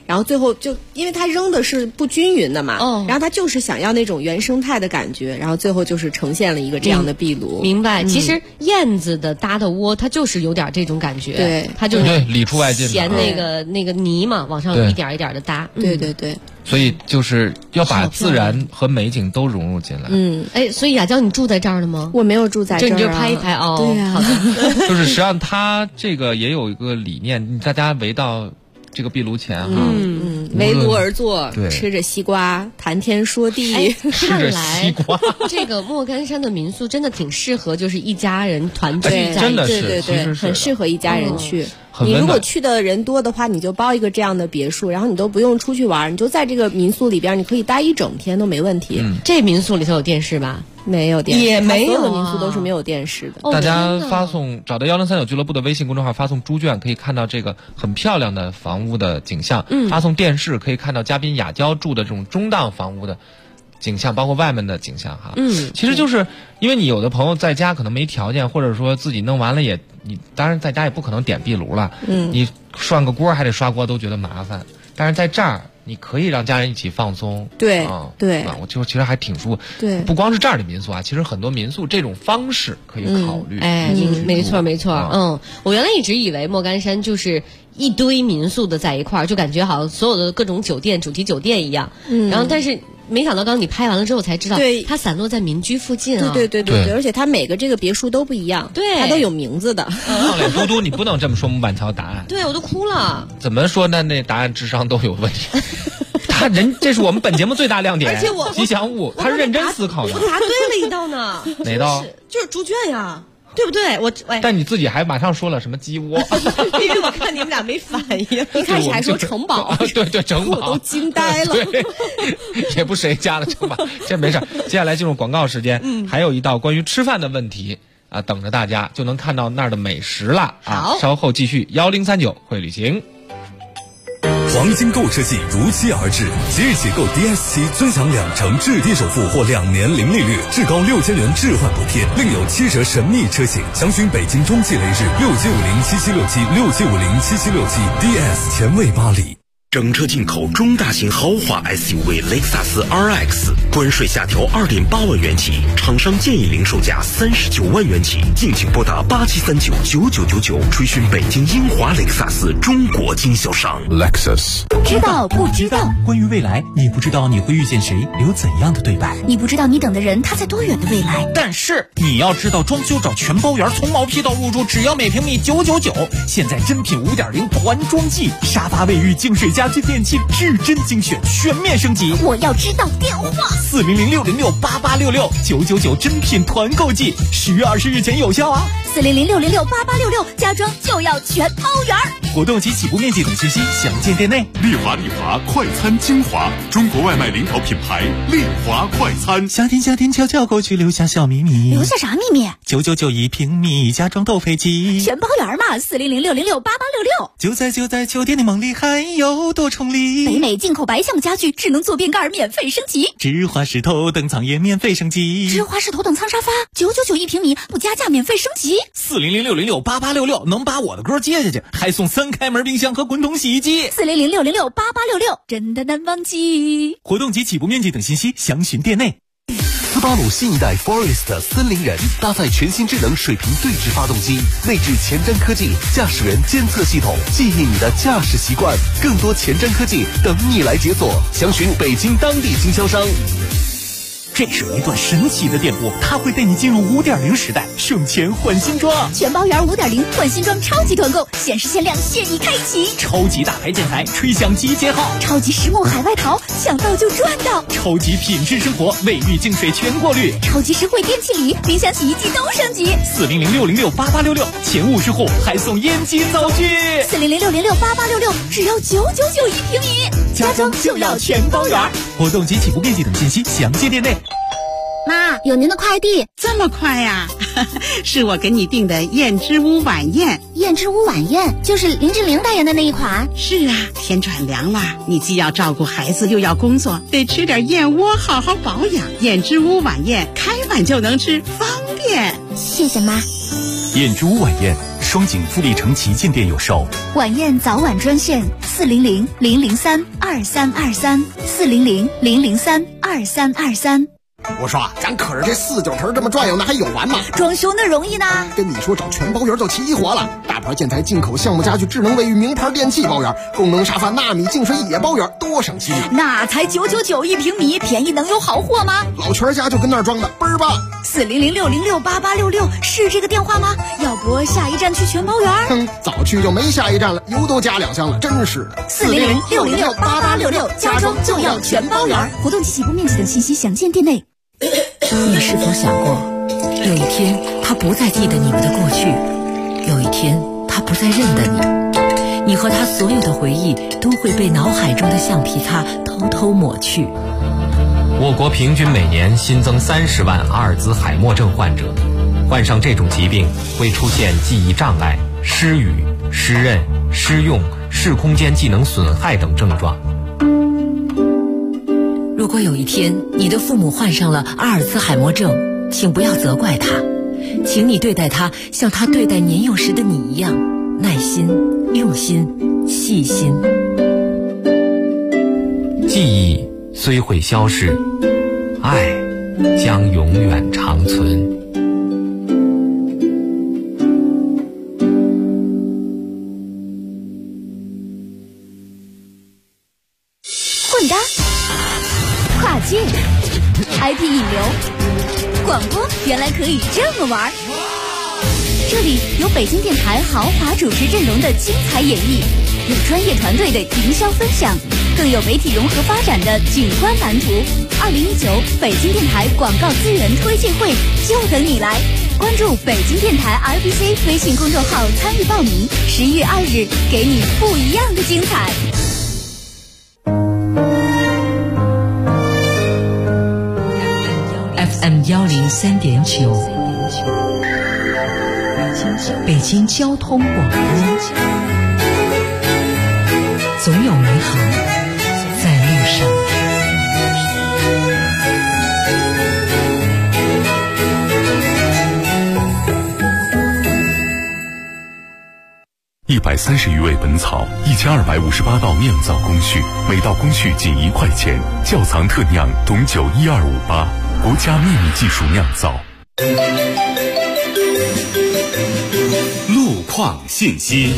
然后最后就因为它扔的是不均匀的嘛，然后它就是想要那种原生态的感觉，然后最后就是呈现了一个这样的壁炉。 明白。其实燕子的搭的窝，它就是有点这种感觉， 对， 它就是对里出外进， 嫌那个泥嘛，往上一点一点的搭。 对对对。 所以就是要把自然和美景都融入进来。 所以雅娇，你住在这儿了吗？ 我没有住在这儿， 你就拍一拍哦。 对呀， 好的。 就是实际上它这个也有一个理念，大家围到这个壁炉前哈， 围炉而坐， 对， 吃着西瓜，谈天说地。 看来这个莫干山的民宿真的挺适合，就是一家人团聚在一起， 真的是， 对对对，很适合一家人去。 你如果去的人多的话，你就包一个这样的别墅，然后你都不用出去玩，你就在这个民宿里边，你可以待一整天都没问题。 这民宿里头有电视吧？ 没有电视， 也没有， 所有的民宿都是没有电视的。 大家发送找到1039俱乐部的微信公众号，发送猪圈可以看到这个很漂亮的房屋的景象。发送电视可以看到嘉宾雅娇住的这种中档房屋的景象，包括外面的景象哈。其实就是因为你有的朋友在家可能没条件，或者说自己弄完了你当然在家也不可能点壁炉了，你涮个锅还得刷锅都觉得麻烦，但是在这儿你可以让家人一起放松。 对，对， 我就其实还挺舒服。 对， 不光是这儿的民宿啊，其实很多民宿这种方式可以考虑。 没错没错。我原来一直以为莫干山就是一堆民宿的在一块儿，就感觉好像所有的各种酒店、主题酒店一样。然后但是没想到刚刚你拍完了之后才知道， 对， 它散落在民居附近啊。 对，而且它每个这个别墅都不一样， 对， 它都有名字的。 胖脸嘟嘟，你不能这么说木板桥答案。 对，我都哭了。 怎么说呢？那答案智商都有问题。这是我们本节目最大亮点。 而且吉祥物，他是认真思考的。 我答对了一道呢。 哪道？ 就是猪圈呀。对不对？ 但你自己还马上说了什么鸡窝？ 因为我看你们俩没反应， 一开始还说城堡， 对城堡， 我都惊呆了。 也不谁家的城堡，这没事。接下来进入广告时间，还有一道关于吃饭的问题啊，等着大家就能看到那儿的美食了啊！稍后继续1039会旅行。 黄金购车季如期而至，即日起购 DS7尊享2成置地首付或2年零利率，至高6000元置换补贴，另有7折神秘车型。详询北京中汽雷士67507767，67507767 DS 前卫巴黎。 整车进口中大型豪华 SUV 雷克萨斯 RX， 关税下调2.8万元起，厂商建议零售价39万元起，敬请拨打87399999，垂询北京英华雷克萨斯中国经销商。 Lexus。知道不知道？关于未来，你不知道你会遇见谁，有怎样的对白？ 你不知道你等的人他在多远的未来？ 但是你要知道，装修找全包圆，从毛坯到入住，只要每平米999。现在真品5.0团装季，沙发、卫浴、净水、家居电器至臻精选，全面升级。 我要知道电话 40060688866，999真品团购季，10月20日前有效啊 ！40060688866，家装就要全包圆。 活动及起步面积等信息详见店内。 丽华快餐精华，中国外卖领导品牌丽华快餐。 夏天悄悄过去，留下小秘密。 留下啥秘密 ？999一平米，家装都飞机， 全包圆嘛！40060688866， 就在酒店的梦里，还有多重礼。 北美进口白橡家具，智能坐便盖免费升级， 芝华士头等舱也免费升级， 芝华士头等舱沙发999一平米，不加价免费升级。 40060688866，能把我的歌接下去，还送3开门冰箱和滚筒洗衣机。 40060688866，真的难忘记。 活动及起步面积等信息详询店内。 斯巴鲁新一代 Forest 森林人搭载全新智能水平对置发动机，内置前瞻科技驾驶员监测系统，记忆你的驾驶习惯，更多前瞻科技等你来解锁。详询北京当地经销商。 这是一段神奇的电波，它会带你进入5.0时代，省钱换新装， 全包圆5.0换新装超级团购，限时限量现已开启， 超级大牌建材吹响集结号， 超级实木海外淘抢到就赚到， 超级品质生活卫浴净水全过滤， 超级实惠电器礼，冰箱洗衣机都升级。 40060688866，前50户还送烟机灶具。 40060688866，只要999一平米，家装就要全包圆。 活动及起步面积等信息详见店内。 妈，有您的快递。 这么快呀？是我给你订的燕之屋晚宴。 燕之屋晚宴就是林志玲代言的那一款。 是啊，天转凉了，你既要照顾孩子又要工作，得吃点燕窝好好保养。燕之屋晚宴开碗就能吃，方便。 谢谢妈。 燕之屋晚宴双井富力城旗舰店有售。 晚宴早晚专线400-003-2323，400-003-2323。 我说咱可是这49城这么转悠，那还有完吗？ 装修那容易呢。 跟你说找全包圆就齐活了，大牌建材、进口项目家具、智能卫浴、名牌电器包圆，功能沙发、纳米净水也包圆，多省心啊！ 那才999一平米，便宜能有好货吗？ 老全家就跟那儿装的倍儿棒。 400-606-8866是这个电话吗？要不下一站去全包圆？ 早去就没下一站了，油都加2箱了，真是的。 400-606-8866，家装就要全包圆。活动及起步面积等信息详见店内。 你是否想过，有一天他不再记得你们的过去，有一天他不再认得你，你和他所有的回忆都会被脑海中的橡皮擦偷偷抹去。 我国平均每年新增30万阿尔兹海默症患者，患上这种疾病会出现记忆障碍、失语、失认、失用、视空间技能损害等症状。 如果有一天你的父母患上了阿尔兹海默症，请不要责怪他，请你对待他像他对待年幼时的你一样，耐心、用心、细心。 记忆虽会消逝，爱将永远长存。 混搭、跨界、IP 引流，广播原来可以这么玩。这里有北京电台豪华主持阵容的精彩演绎，有专业团队的营销分享，更有媒体融合发展的景观蓝图。2019北京电台广告资源推介会就等你来，关注北京电台 RBC 微信公众号参与报名，11月2日给你不一样的精彩。 FM 103.9，北京交通广播，总有美好在路上。 130余味本草，1258道酿造工序，每道工序仅1块钱。窖藏特酿董酒12588，国家秘密技术酿造。 路况信息。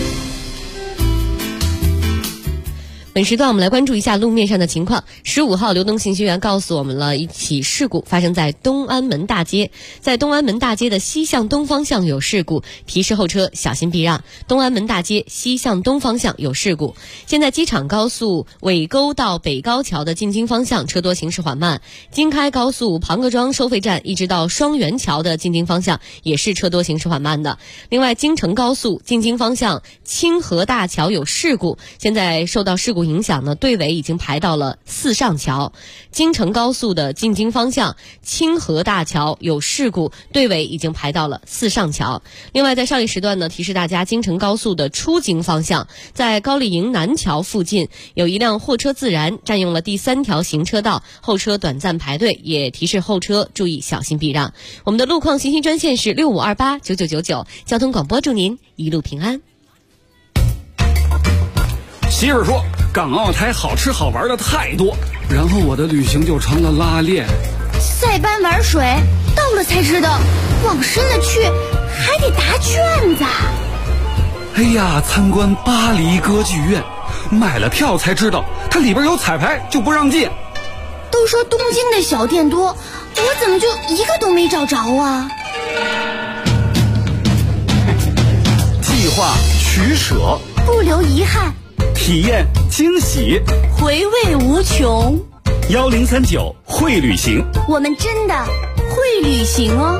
本时段我们来关注一下路面上的情况。15号流动信息源告诉我们了一起事故发生在东安门大街，在东安门大街的西向东方向有事故，提示后车小心避让。东安门大街西向东方向有事故。现在机场高速尾沟到北高桥的进京方向车多行驶缓慢，京开高速庞各庄收费站一直到双元桥的进京方向也是车多行驶缓慢的。另外京承高速进京方向清河大桥有事故，现在受到事故影响呢，队尾已经排到了4上桥。京承高速的进京方向清河大桥有事故，队尾已经排到了4上桥。另外在上一时段呢，提示大家京承高速的出京方向，在高丽营南桥附近有一辆货车自燃，占用了第3条行车道，后车短暂排队，也提示后车注意小心避让。我们的路况信息专线是65289999，交通广播祝您一路平安。 媳妇说港澳台好吃好玩的太多，然后我的旅行就成了拉练。 塞班玩水，到了才知道，往深了去还得答卷子。 哎呀，参观巴黎歌剧院，买了票才知道它里边有彩排，就不让进。 都说东京的小店多，我怎么就一个都没找着啊？ 计划取舍， 不留遗憾， 体验惊喜， 回味无穷。 1039会旅行， 我们真的会旅行哦。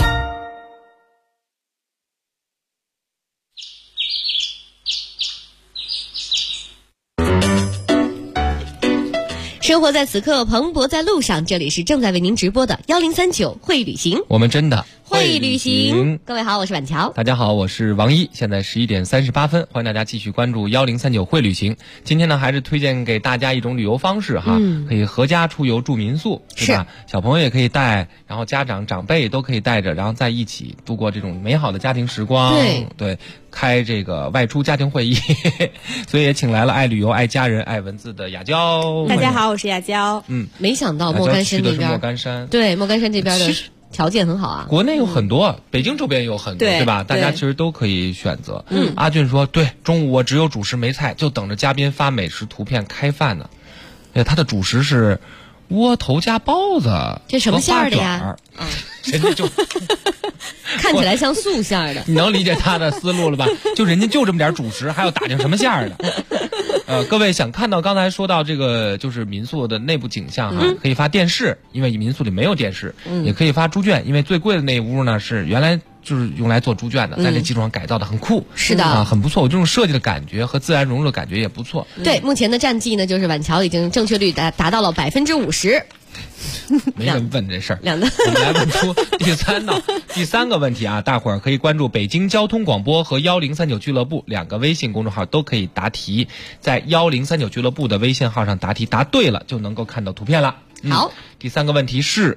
生活在此刻，蓬勃在路上。这里是正在为您直播的1039会旅行， 我们真的会旅行。各位好，我是晚乔。 大家好，我是王一。现在11点38分，欢迎大家继续关注1039会旅行。今天呢，还是推荐给大家一种旅游方式哈，可以合家出游住民宿，对吧？小朋友也可以带，然后家长长辈都可以带着，然后在一起度过这种美好的家庭时光。对，开这个外出家庭会议，所以也请来了爱旅游、爱家人、爱文字的雅娇。 大家好，我是雅娇。 没想到莫干山这边， 莫干山， 对，莫干山这边的条件很好啊。 国内有很多，北京周边有很多，对吧？大家其实都可以选择。阿俊说，对，中午我只有主食没菜，就等着嘉宾发美食图片开饭呢。他的主食是窝头加包子， 这什么馅儿的呀？ 人家就看起来像素馅儿的， 你能理解他的思路了吧？就人家就这么点主食，还要打听什么馅儿的？各位想看到刚才说到这个就是民宿的内部景象哈，可以发电视，因为民宿里没有电视，也可以发猪圈，因为最贵的那屋呢是原来就是用来做猪圈的，在这基础上改造的很酷， 是的， 很不错。我这种设计的感觉和自然融入的感觉也不错。 对，目前的战绩呢，就是晚乔已经正确率达到了50%。 没人问这事儿， 我们来问出第三个问题啊！大伙儿可以关注北京交通广播和1039俱乐部2个微信公众号，都可以答题。在1039俱乐部的微信号上答题，答对了就能够看到图片了。 好， 第三个问题是，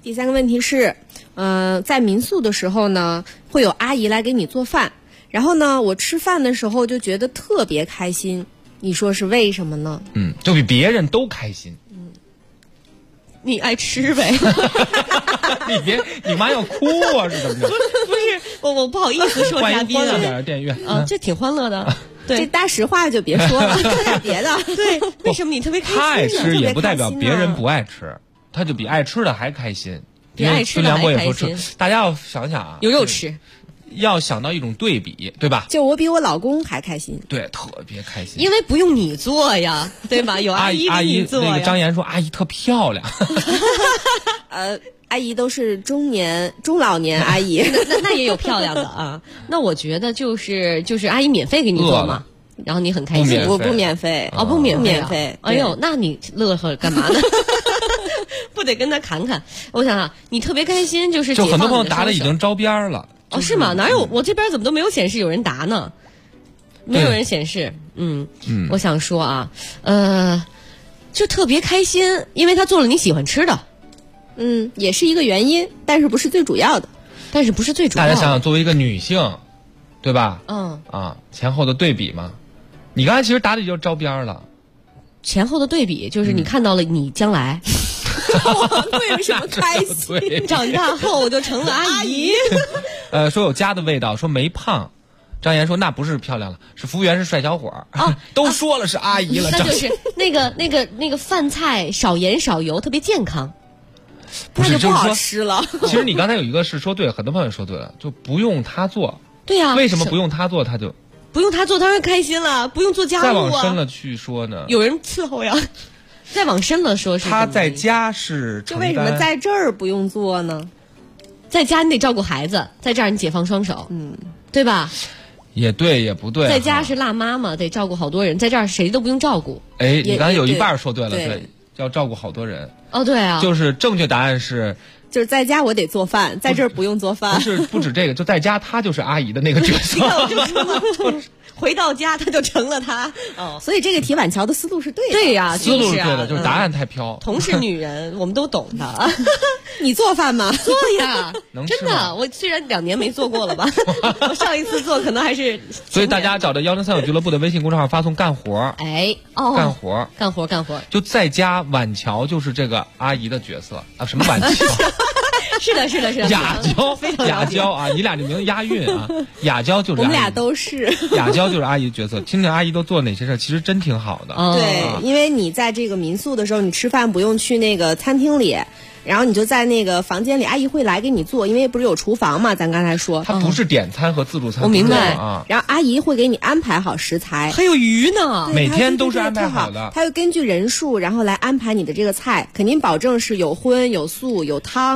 在民宿的时候呢，会有阿姨来给你做饭，然后呢，我吃饭的时候就觉得特别开心，你说是为什么呢？ 就比别人都开心。 你爱吃呗。 你妈要哭啊是怎么着？ 不是，我不好意思说嘉宾欢乐点的电影院这挺欢乐的。对， 这大实话就别说了，说点别的。 对，为什么你特别开心呢？ 爱吃也不代表别人不爱吃，他就比爱吃的还开心。 比爱吃的还开心。 大家要想想啊， 有肉吃。 要想到一种对比，对吧？ 就我比我老公还开心， 对，特别开心， 因为不用你做呀，对吧？有阿姨给你做呀。 那个张岩说阿姨特漂亮， 阿姨都是中老年阿姨， 那也有漂亮的啊。那我觉得就是阿姨免费给你做嘛，然后你很开心。 我不免费哦，不免费。 哎呦，那你乐呵干嘛呢？不得跟他侃侃。我想想，你特别开心，就很多朋友答的已经招边了。 是吗？哪有？我这边怎么都没有显示有人答呢？没有人显示。我想说啊，就特别开心，因为他做了你喜欢吃的。 也是一个原因，但是不是最主要的。 大家想想，作为一个女性，对吧？前后的对比嘛。你刚才其实答的就招边了。 前后的对比就是你看到了你将来。 我为什么开心？ 长大后我就成了阿姨。 说有家的味道，说没胖。张岩说那不是漂亮了，是服务员是帅小伙儿。都说了是阿姨了。 那就是那个饭菜少盐少油，特别健康。 不是， 那就不好吃了。 其实你刚才有一个是说对了，很多朋友说对了，就不用他做。 对呀。 为什么不用他做他就？ 不用他做，当然开心了。不用做家务啊。 再往深了去说呢？ 有人伺候呀。再往深了说是他在家是就为什么在这儿不用做呢？ 在家你得照顾孩子，在这儿你解放双手，对吧？ 也对也不对。 在家是辣妈妈，得照顾好多人，在这儿谁都不用照顾。 你刚才有一半说对了，对，要照顾好多人。 对啊， 就是正确答案是， 就是在家我得做饭，在这儿不用做饭。 不止这个，就在家他就是阿姨的那个角色。 你看我就说了。回到家他就成了他。 所以这个题晚乔的思路是对的。 对呀， 思路是对的，就是答案太飘。 同是女人，我们都懂的。 你做饭吗？ 做呀， 能吃吗？ 真的，我虽然2年没做过了吧，我上一次做可能还是。 所以大家找着1039俱乐部的微信公众号发送干活。干活。就在家晚乔就是这个阿姨的角色啊，什么晚乔？ 是的。 雅娇啊，你俩这名字押韵啊。雅娇就是我们俩都是。 雅娇就是阿姨角色，听听阿姨都做哪些事儿，其实真挺好的。 对，因为你在这个民宿的时候，你吃饭不用去那个餐厅里，然后你就在那个房间里，阿姨会来给你做，因为不是有厨房嘛，咱刚才说。 它不是点餐和自助餐。 我明白啊。 然后阿姨会给你安排好食材， 还有鱼呢， 每天都是安排好的。 她会根据人数，然后来安排你的这个菜，肯定保证是有荤有素有汤。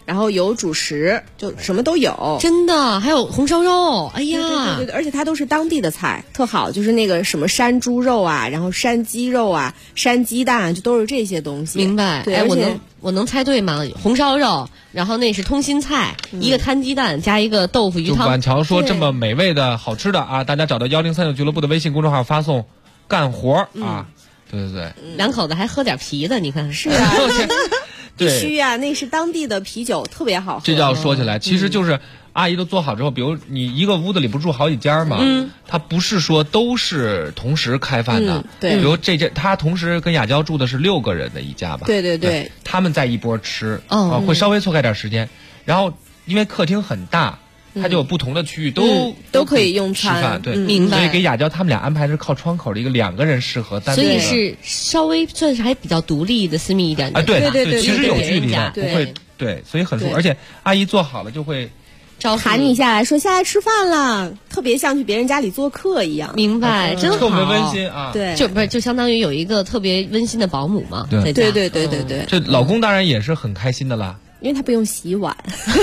然后有主食，就什么都有。 真的，还有红烧肉，哎呀， 对，而且它都是当地的菜，特好，就是那个什么山猪肉啊，然后山鸡肉啊，山鸡蛋，就都是这些东西。 明白？ 对， 哎，我能猜对吗？红烧肉，然后那是通心菜，一个摊鸡蛋加一个豆腐鱼汤。 就板桥说这么美味的好吃的啊，大家找到1039俱乐部的微信公众号发送干活啊。对， 两口子还喝点啤的，你看是啊，必对须啊，那是当地的啤酒，特别好喝。 这就要说起来，其实就是阿姨都做好之后，比如你一个屋子里不住好几家嘛，它不是说都是同时开饭的， 对， 比如他同时跟雅娇住的是6个人的一家吧， 对， 他们在一波吃，会稍微错开点时间，然后因为客厅很大。它就有不同的区域都可以用餐， 吃饭，对， 明白。 所以给雅娇他们俩安排是靠窗口的一个2个人适合单独的， 所以是稍微算是还比较独立的私密一点的。 对， 其实有距离的，不会对，所以很舒服。而且阿姨做好了就会喊你下来说下来吃饭了，特别像去别人家里做客一样。 明白，真好， 特别温馨啊！ 对， 就相当于有一个特别温馨的保姆嘛。 对。 这老公当然也是很开心的啦， 因为他不用洗碗。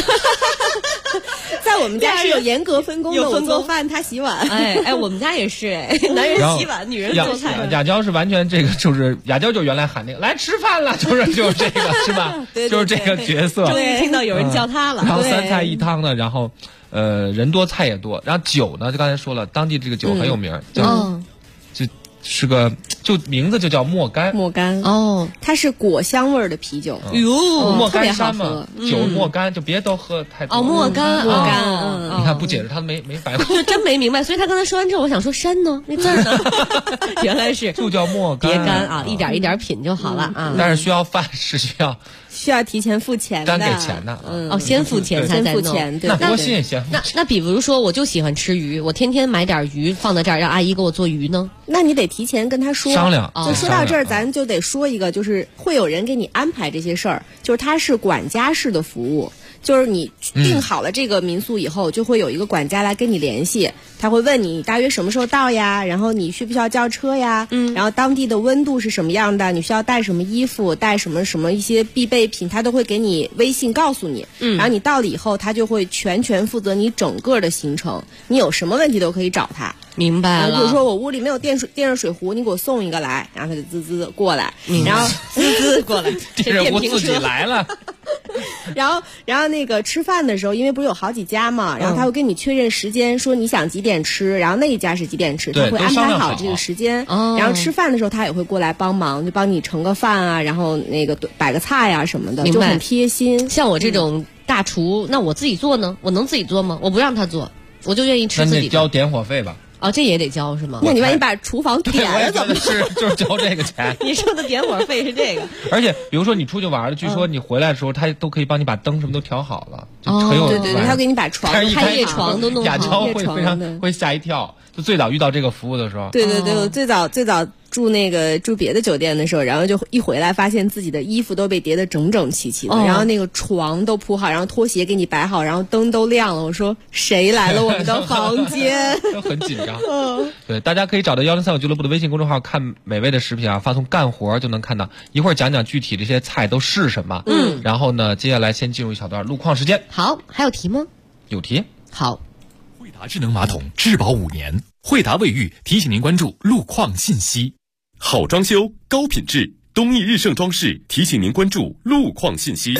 在我们家是有严格分工的，我做饭，他洗碗。 哎，我们家也是，男人洗碗，女人做菜。 雅娇是完全这个，就是雅娇就原来喊那个来吃饭了，就是这个是吧？就是这个角色。 终于听到有人叫他了。 然后3菜1汤的，然后人多菜也多，然后酒呢，就刚才说了，当地这个酒很有名，就是个就名字就叫莫干哦，它是果香味儿的啤酒， 莫干山嘛，酒莫干就别都喝太多。 莫干， 你看不解释他没白话， 就真没明白。所以他刚才说完之后，我想说山呢，那字呢，原来是就叫莫干， 别干啊，一点一点品就好了啊。 但是是需要提前付钱的， 单给钱的， 先付钱才再弄。 对， 那多新也行。 那比如说，我就喜欢吃鱼，我天天买点鱼放在这儿，让阿姨给我做鱼呢。 那你得提前跟他说商量。 就说到这儿，咱就得说一个，就是会有人给你安排这些事儿，就是他是管家式的服务。就是你订好了这个民宿以后，就会有一个管家来跟你联系，他会问你大约什么时候到呀，然后你需不需要叫车呀，然后当地的温度是什么样的，你需要带什么衣服，带什么一些必备品，他都会给你微信告诉你，然后你到了以后，他就会全权负责你整个的行程，你有什么问题都可以找他。 明白了。 比如说我屋里没有电热水壶，你给我送一个来，然后他就滋滋过来，然后滋滋过来， 电热壶自己来了。 然后那个吃饭的时候，因为不是有好几家嘛，然后他会跟你确认时间，说你想几点吃，然后那一家是几点吃，他会安排好这个时间。然后吃饭的时候，他也会过来帮忙，就帮你盛个饭啊，然后那个摆个菜啊什么的，就很贴心。 像我这种大厨，那我自己做呢？我能自己做吗？我不让他做，我就愿意吃自己的。 那你交点火费吧。 这也得交是吗？ 那你万一把厨房点了怎么办？ 就是交这个钱。 你说的点火费是这个。 而且比如说你出去玩了，据说你回来的时候，他都可以帮你把灯什么都调好了，就很有。 对，他给你把床、 开业床都弄好。 雅娇会吓一跳，就最早遇到这个服务的时候。 对，我最早住别的酒店的时候，然后就一回来发现自己的衣服都被叠得整整齐齐的，然后那个床都铺好，然后拖鞋给你摆好，然后灯都亮了。我说谁来了我们的房间？ 都很紧张。对，大家可以找到1039俱乐部的微信公众号看美味的食品啊，发送干活就能看到。一会儿讲讲具体这些菜都是什么。然后呢，接下来先进入一小段路况时间。 好，还有题吗？ 有题。 好。 惠达智能马桶质保5年，惠达卫浴提醒您关注路况信息。好装修，高品质，东义日盛装饰提醒您关注路况信息。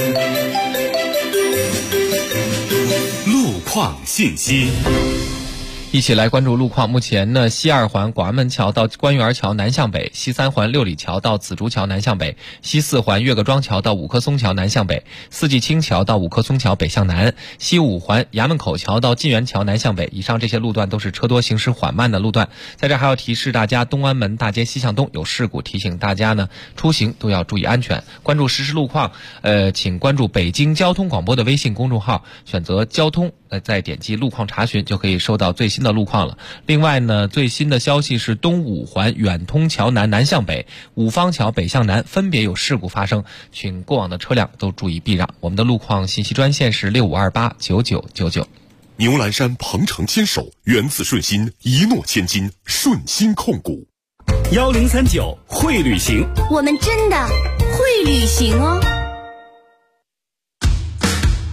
路况信息。 一起来关注路况。目前呢，西2环广安门桥到官园桥南向北，西3环六里桥到紫竹桥南向北，西4环岳各庄桥到五棵松桥南向北，四季青桥到五棵松桥北向南，西5环衙门口桥到晋源桥南向北。以上这些路段都是车多行驶缓慢的路段。在这还要提示大家，东安门大街西向东有事故，提醒大家呢出行都要注意安全。关注实时路况，请关注北京交通广播的微信公众号，选择交通，再点击路况查询，就可以收到最新的路况了。另外呢，最新的消息是东5环远通桥南向北，五方桥北向南分别有事故发生，请过往的车辆都注意避让。我们的路况信息专线是65289999。 牛栏山鹏程牵手，源自顺心，一诺千金，顺心控股。 1039会旅行， 我们真的会旅行哦。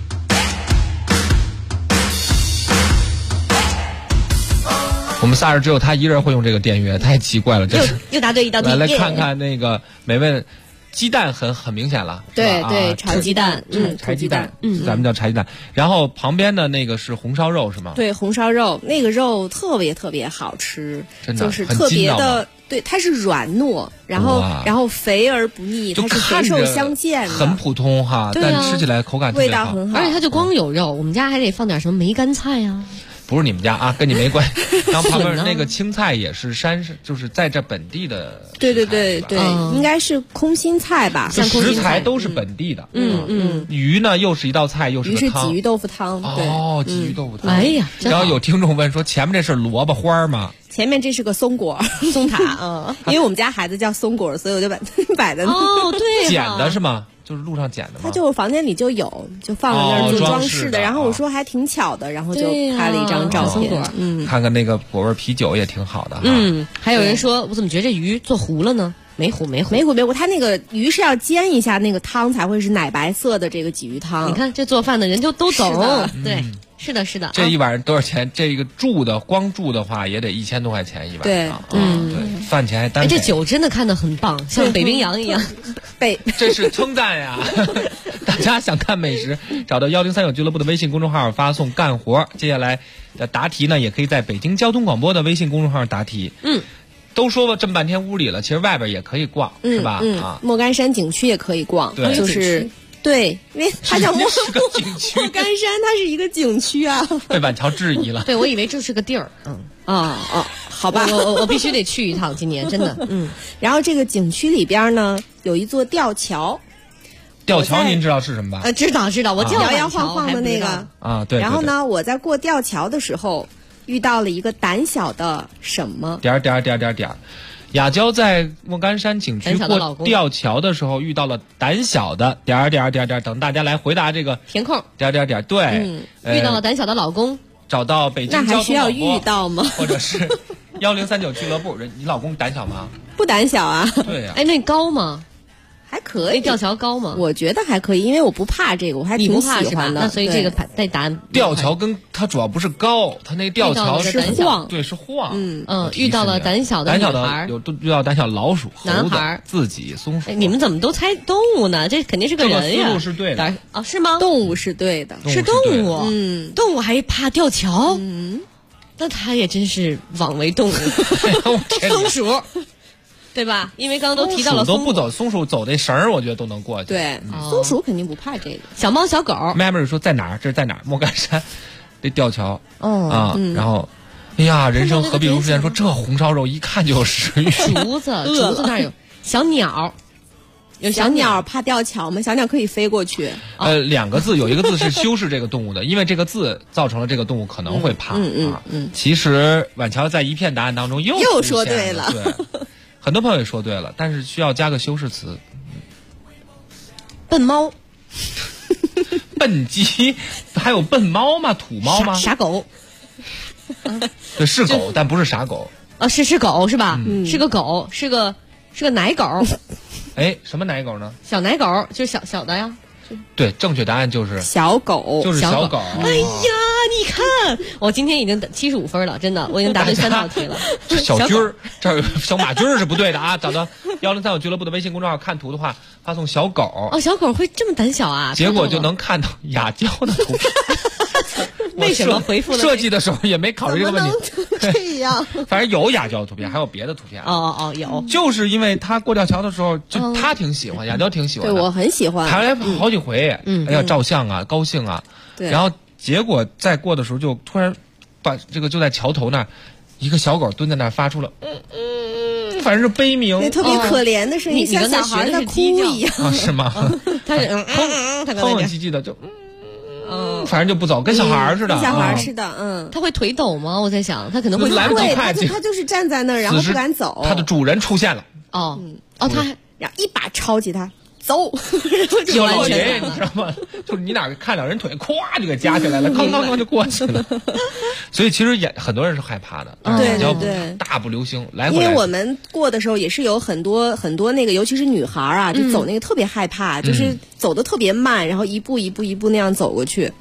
我们仨人只有他一人会用这个电乐，太奇怪了，真是。 又答对一道题。 来看看那个美味。鸡蛋很明显了， 对对，炒鸡蛋， 炒鸡蛋，咱们叫炒鸡蛋。然后旁边的那个是红烧肉是吗？ 对，红烧肉那个肉特别特别好吃， 真的就是特别的，对，它是软糯，然后肥而不腻，它是肥瘦相间的， 很普通哈，但吃起来口感特别好， 味道很好， 而且它就光有肉，我们家还得放点什么梅干菜啊。 不是你们家啊，跟你没关系。然后旁边那个青菜也是就是在这本地的。 对，应该是空心菜吧？ 像食材都是本地的。鱼呢又是一道菜，又是个汤。 鱼是鲫鱼豆腐汤。 哦，鲫鱼豆腐汤。 哎呀， 然后有听众问说，前面这是萝卜花吗？ 前面这是个松果松塔，因为我们家孩子叫松果，所以我就把摆在那。 哦，对， 捡的是吗？就是路上捡的吗？ 他就房间里就有，就放在那儿做装饰的。然后我说还挺巧的，然后就拍了一张照片。 看看那个果味啤酒也挺好的。 还有人说，我怎么觉得这鱼做糊了呢？没糊。它那个鱼是要煎一下，那个汤才会是奶白色的这个鲫鱼汤。你看这做饭的人就都懂，对。是的。 这一晚上多少钱？这个光住的话也得1000多块钱一晚上。对，饭钱还单。 这酒真的看得很棒，像北冰洋一样。 这是称赞呀！大家想看美食，找到1039俱乐部的微信公众号发送干活。接下来的答题呢，也可以在北京交通广播的微信公众号答题。都说了这么半天屋里了，其实外边也可以逛，是吧？ 莫干山景区也可以逛，就是。对，因为它叫莫干山，它是一个景区啊。 被板桥质疑了。 对，我以为这是个地儿。 好吧， 我必须得去一趟，今年真的。 然后这个景区里边呢，有一座吊桥。 吊桥您知道是什么吧？ 知道，我摇摇晃晃的那个啊，对。 然后呢，我在过吊桥的时候遇到了一个胆小的什么？ 点。雅娇在莫干山景区过吊桥的时候遇到了胆小的点。等大家来回答这个填空。 点。对， 遇到了胆小的老公。 找到北京交通广播， 那还需要遇到吗？ 或者是1039俱乐部，你老公胆小吗？ 不胆小啊。 对呀。 那高吗？ 还可以。 吊桥高吗？ 我觉得还可以，因为我不怕这个，我还挺喜欢的。 那所以这个带答案。 吊桥跟它主要不是高，它那吊桥是晃， 对，是晃。 遇到了胆小的女孩， 遇到胆小老鼠、 男孩、 自己、松鼠。 你们怎么都猜动物呢？这肯定是个人呀。 这个思路是对的是吗？ 动物是对的， 是动物。动物还怕吊桥？那他也真是枉为动物。松鼠。对吧？因为刚刚都提到了松鼠都不走，松鼠走那绳儿，我觉得都能过去。 对，松鼠肯定不怕这个。 小猫小狗 ，Memory 说在哪儿？这是在哪儿？莫干山这吊桥。然后，哎呀，人生何必如初见？说这红烧肉一看就有食欲。 竹子那儿有小鸟， 有小鸟怕吊桥吗？小鸟可以飞过去。 两个字，有一个字是修饰这个动物的，因为这个字造成了这个动物可能会怕。其实晚桥在一片答案当中又说对了。 对。很多朋友也说对了，但是需要加个修饰词。 笨猫、 笨鸡，还有笨猫吗？土猫吗？ 傻狗。 对，是狗，但不是傻狗。 是狗是吧？是个狗，是个奶狗。 什么奶狗呢？ 小奶狗，就是小的呀。 对，正确答案就是小狗， 就是小狗。 哎呀，你看，我今天已经75分了，真的，我已经答对3道题了。 小军儿，这儿小马军儿是不对的啊！找到1039俱乐部的微信公众号，看图的话发送小狗。 小狗会这么胆小啊？ 结果就能看到雅娇的图片。 为什么回复了设计的时候也没考虑这个问题？ 这样， 反正有雅娇的图片，还有别的图片。 有， 就是因为他过吊桥的时候，就他挺喜欢，雅娇挺喜欢的。 对，我很喜欢， 还来好几回。哎呀，照相啊，高兴啊。 对。 然后结果再过的时候，就突然把这个就在桥头那儿，一个小狗蹲在那儿发出了反正是悲鸣， 特别可怜的声音，像小孩在哭一样。 是吗？ 他是哼哼唧唧的就。反正就不走，跟小孩似的。 跟小孩似的， 他会腿抖吗？我在想，他可能会来不及快， 他就是站在那儿，然后不敢走。 他的主人出现了。 他然后一把抄起他，走。 有老爷爷，你知道吗？就是你哪看两人腿，咵就给夹起来了，吭吭吭就过去了。所以其实很多人是害怕的。 对， 大不流行，来回。 因为我们过的时候也是有很多那个，尤其是女孩啊，就走那个特别害怕，就是走得特别慢，然后一步一步那样走过去。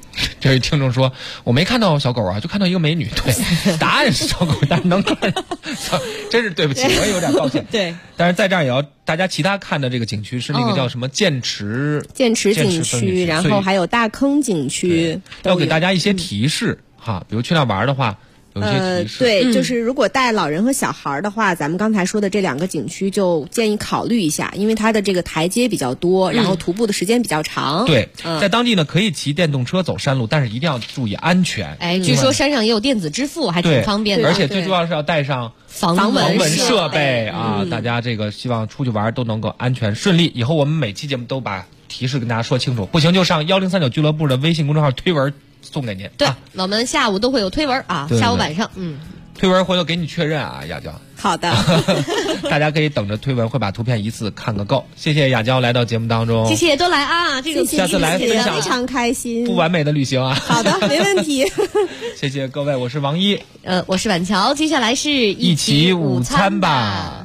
这位听众说，我没看到小狗啊，就看到一个美女。对，答案是小狗，但是能看到，真是对不起，我也有点抱歉。 对， 但是在这儿也要大家其他看的这个景区是那个叫什么剑池景区，然后还有大坑景区， 要给大家一些提示哈，比如去那玩的话。有一些提示对，就是如果带老人和小孩的话，咱们刚才说的这2个景区就建议考虑一下，因为它的这个台阶比较多，然后徒步的时间比较长。 对，在当地呢可以骑电动车走山路，但是一定要注意安全。 据说山上也有电子支付，还挺方便的。 而且最重要是要带上防蚊设备啊！大家这个希望出去玩都能够安全顺利。以后我们每期节目都把提示跟大家说清楚，不行就上1039俱乐部的微信公众号推文送给您。 对，我们下午都会有推文啊，下午晚上推文回头给你确认啊，亚娇。 好的， 大家可以等着推文，会把图片一次看个够。谢谢亚娇来到节目当中， 谢谢多来啊，这个下次来分享非常开心， 不完美的旅行啊。 好的，没问题。 谢谢各位，我是王一， 我是婉乔，接下来是一起午餐吧。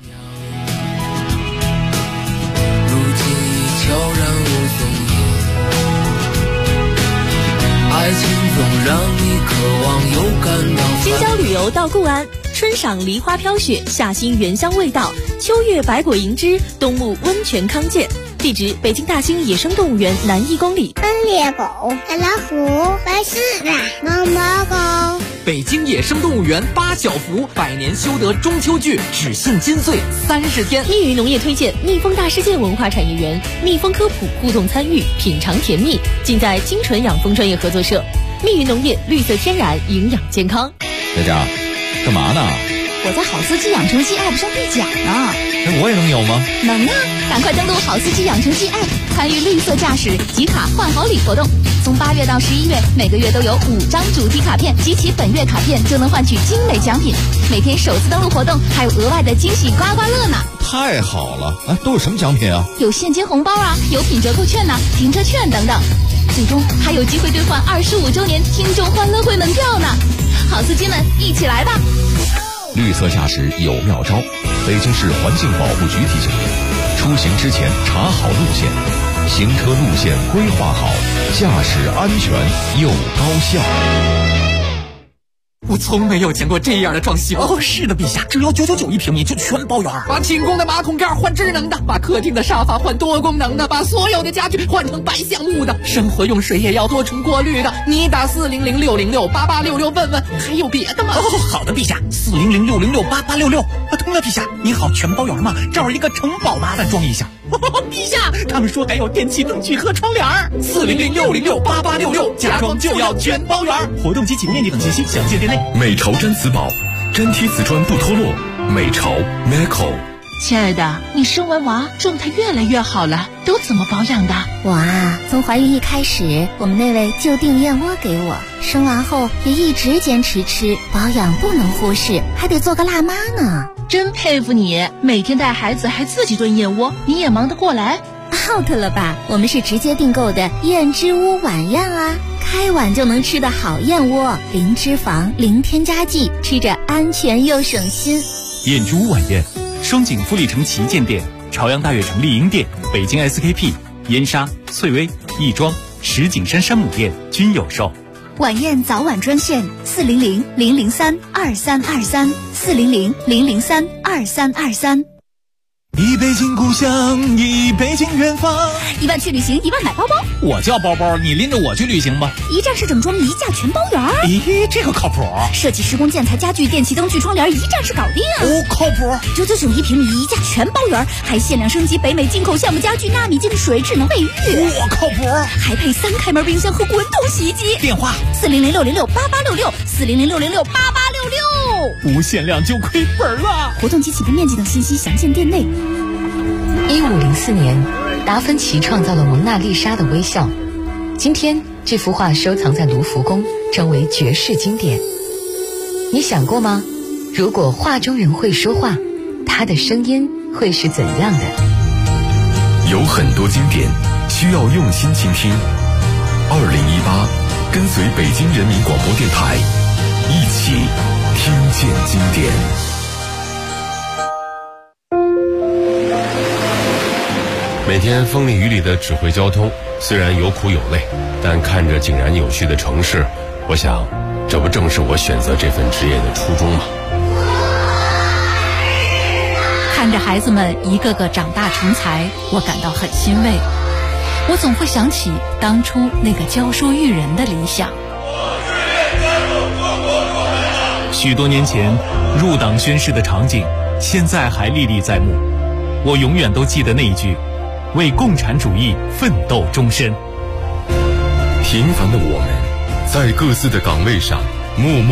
爱情总让你渴望又感到京郊旅游到固安，春赏梨花飘雪，夏欣原香味道，秋月百果迎之，冬沐温泉康健。地址：北京大兴野生动物园南1公里。 猎狗、大老虎、白狮子、毛毛狗。 北京野生动物园8小福100年修得中秋剧，只限金穗30天。 密云农业推荐蜜蜂大世界文化产业园，蜜蜂科普互动参与，品尝甜蜜，尽在精纯养蜂专业合作社。密云农业，绿色天然，营养健康。 佳佳，干嘛呢？ 我在好司机养成记 App 上兑奖呢。 我也能有吗？ 能啊！赶快登录好司机养成记 App， 参与绿色驾驶集卡换好礼活动。从8月到11月，每个月都有5张主题卡片，集齐本月卡片就能换取精美奖品。每天首次登录活动还有额外的惊喜刮刮乐呢！ 太好了！都有什么奖品啊？ 有现金红包啊，有品折扣券呐，停车券等等。最终还有机会兑换25周年听众欢乐会门票呢！好司机们，一起来吧！ 绿色驾驶有妙招，北京市环境保护局提醒您：出行之前查好路线，行车路线规划好，驾驶安全又高效。 我从没有见过这样的装修哦！是的，陛下，只要999一平米就全包圆。把寝宫的马桶盖换智能的，把客厅的沙发换多功能的，把所有的家具换成白橡木的，生活用水也要多重过滤的。你打400-606-8866问问，还有别的吗？哦，好的，陛下，400-606-8866。通了，陛下，你好，全包圆吗？这儿一个城堡，麻烦装一下。陛下，他们说还有电器灯具和窗帘，400-606-8866，家装就要全包圆。活动及起面积等信息详见店内。 美潮毡瓷宝，粘贴瓷砖不脱落。美潮 Meco。 亲爱的，你生完娃状态越来越好了，都怎么保养的？ 我啊，从怀孕一开始，我们那位就订燕窝给我，生完后也一直坚持吃，保养不能忽视，还得做个辣妈呢。 真佩服你，每天带孩子还自己炖燕窝，你也忙得过来 ？out 了吧？我们是直接订购的燕之屋晚宴啊，开碗就能吃的好燕窝，零脂肪，零添加剂，吃着安全又省心。 燕之屋晚宴，双井富力城旗舰店、朝阳大悦城丽婴店、北京 SKP、燕莎、翠微、亦庄、石景山山姆店均有售。 晚宴早晚专线400-003-2323，400-003-2323。 一北京故乡，一北京远方。 1万去旅行，1万买包包。 我叫包包，你拎着我去旅行吧。 一站式整装，一价全包圆。 咦，这个靠谱。 设计施工建材家具电器灯具窗帘，一站式搞定。 哦，靠谱。 999一平米，一价全包圆，还限量升级北美进口橡木家具、纳米净水、智能卫浴。 我靠谱。 还配3开门冰箱和滚筒洗衣机。 电话 400-606-8866，400-606-8866。 无限量就亏本了。 活动及起步面积等信息详见店内。 1504年，达芬奇创造了蒙娜丽莎的微笑。今天，这幅画收藏在卢浮宫，成为绝世经典。你想过吗？如果画中人会说话，他的声音会是怎样的？ 有很多经典需要用心倾听。2018，跟随北京人民广播电台，一起听见经典。 每天风里雨里的指挥交通，虽然有苦有累，但看着井然有序的城市，我想，这不正是我选择这份职业的初衷吗？ 看着孩子们一个个长大成才，我感到很欣慰。我总会想起当初那个教书育人的理想。 许多年前入党宣誓的场景，现在还历历在目。我永远都记得那一句：为共产主义奋斗终身。 平凡的我们，在各自的岗位上默默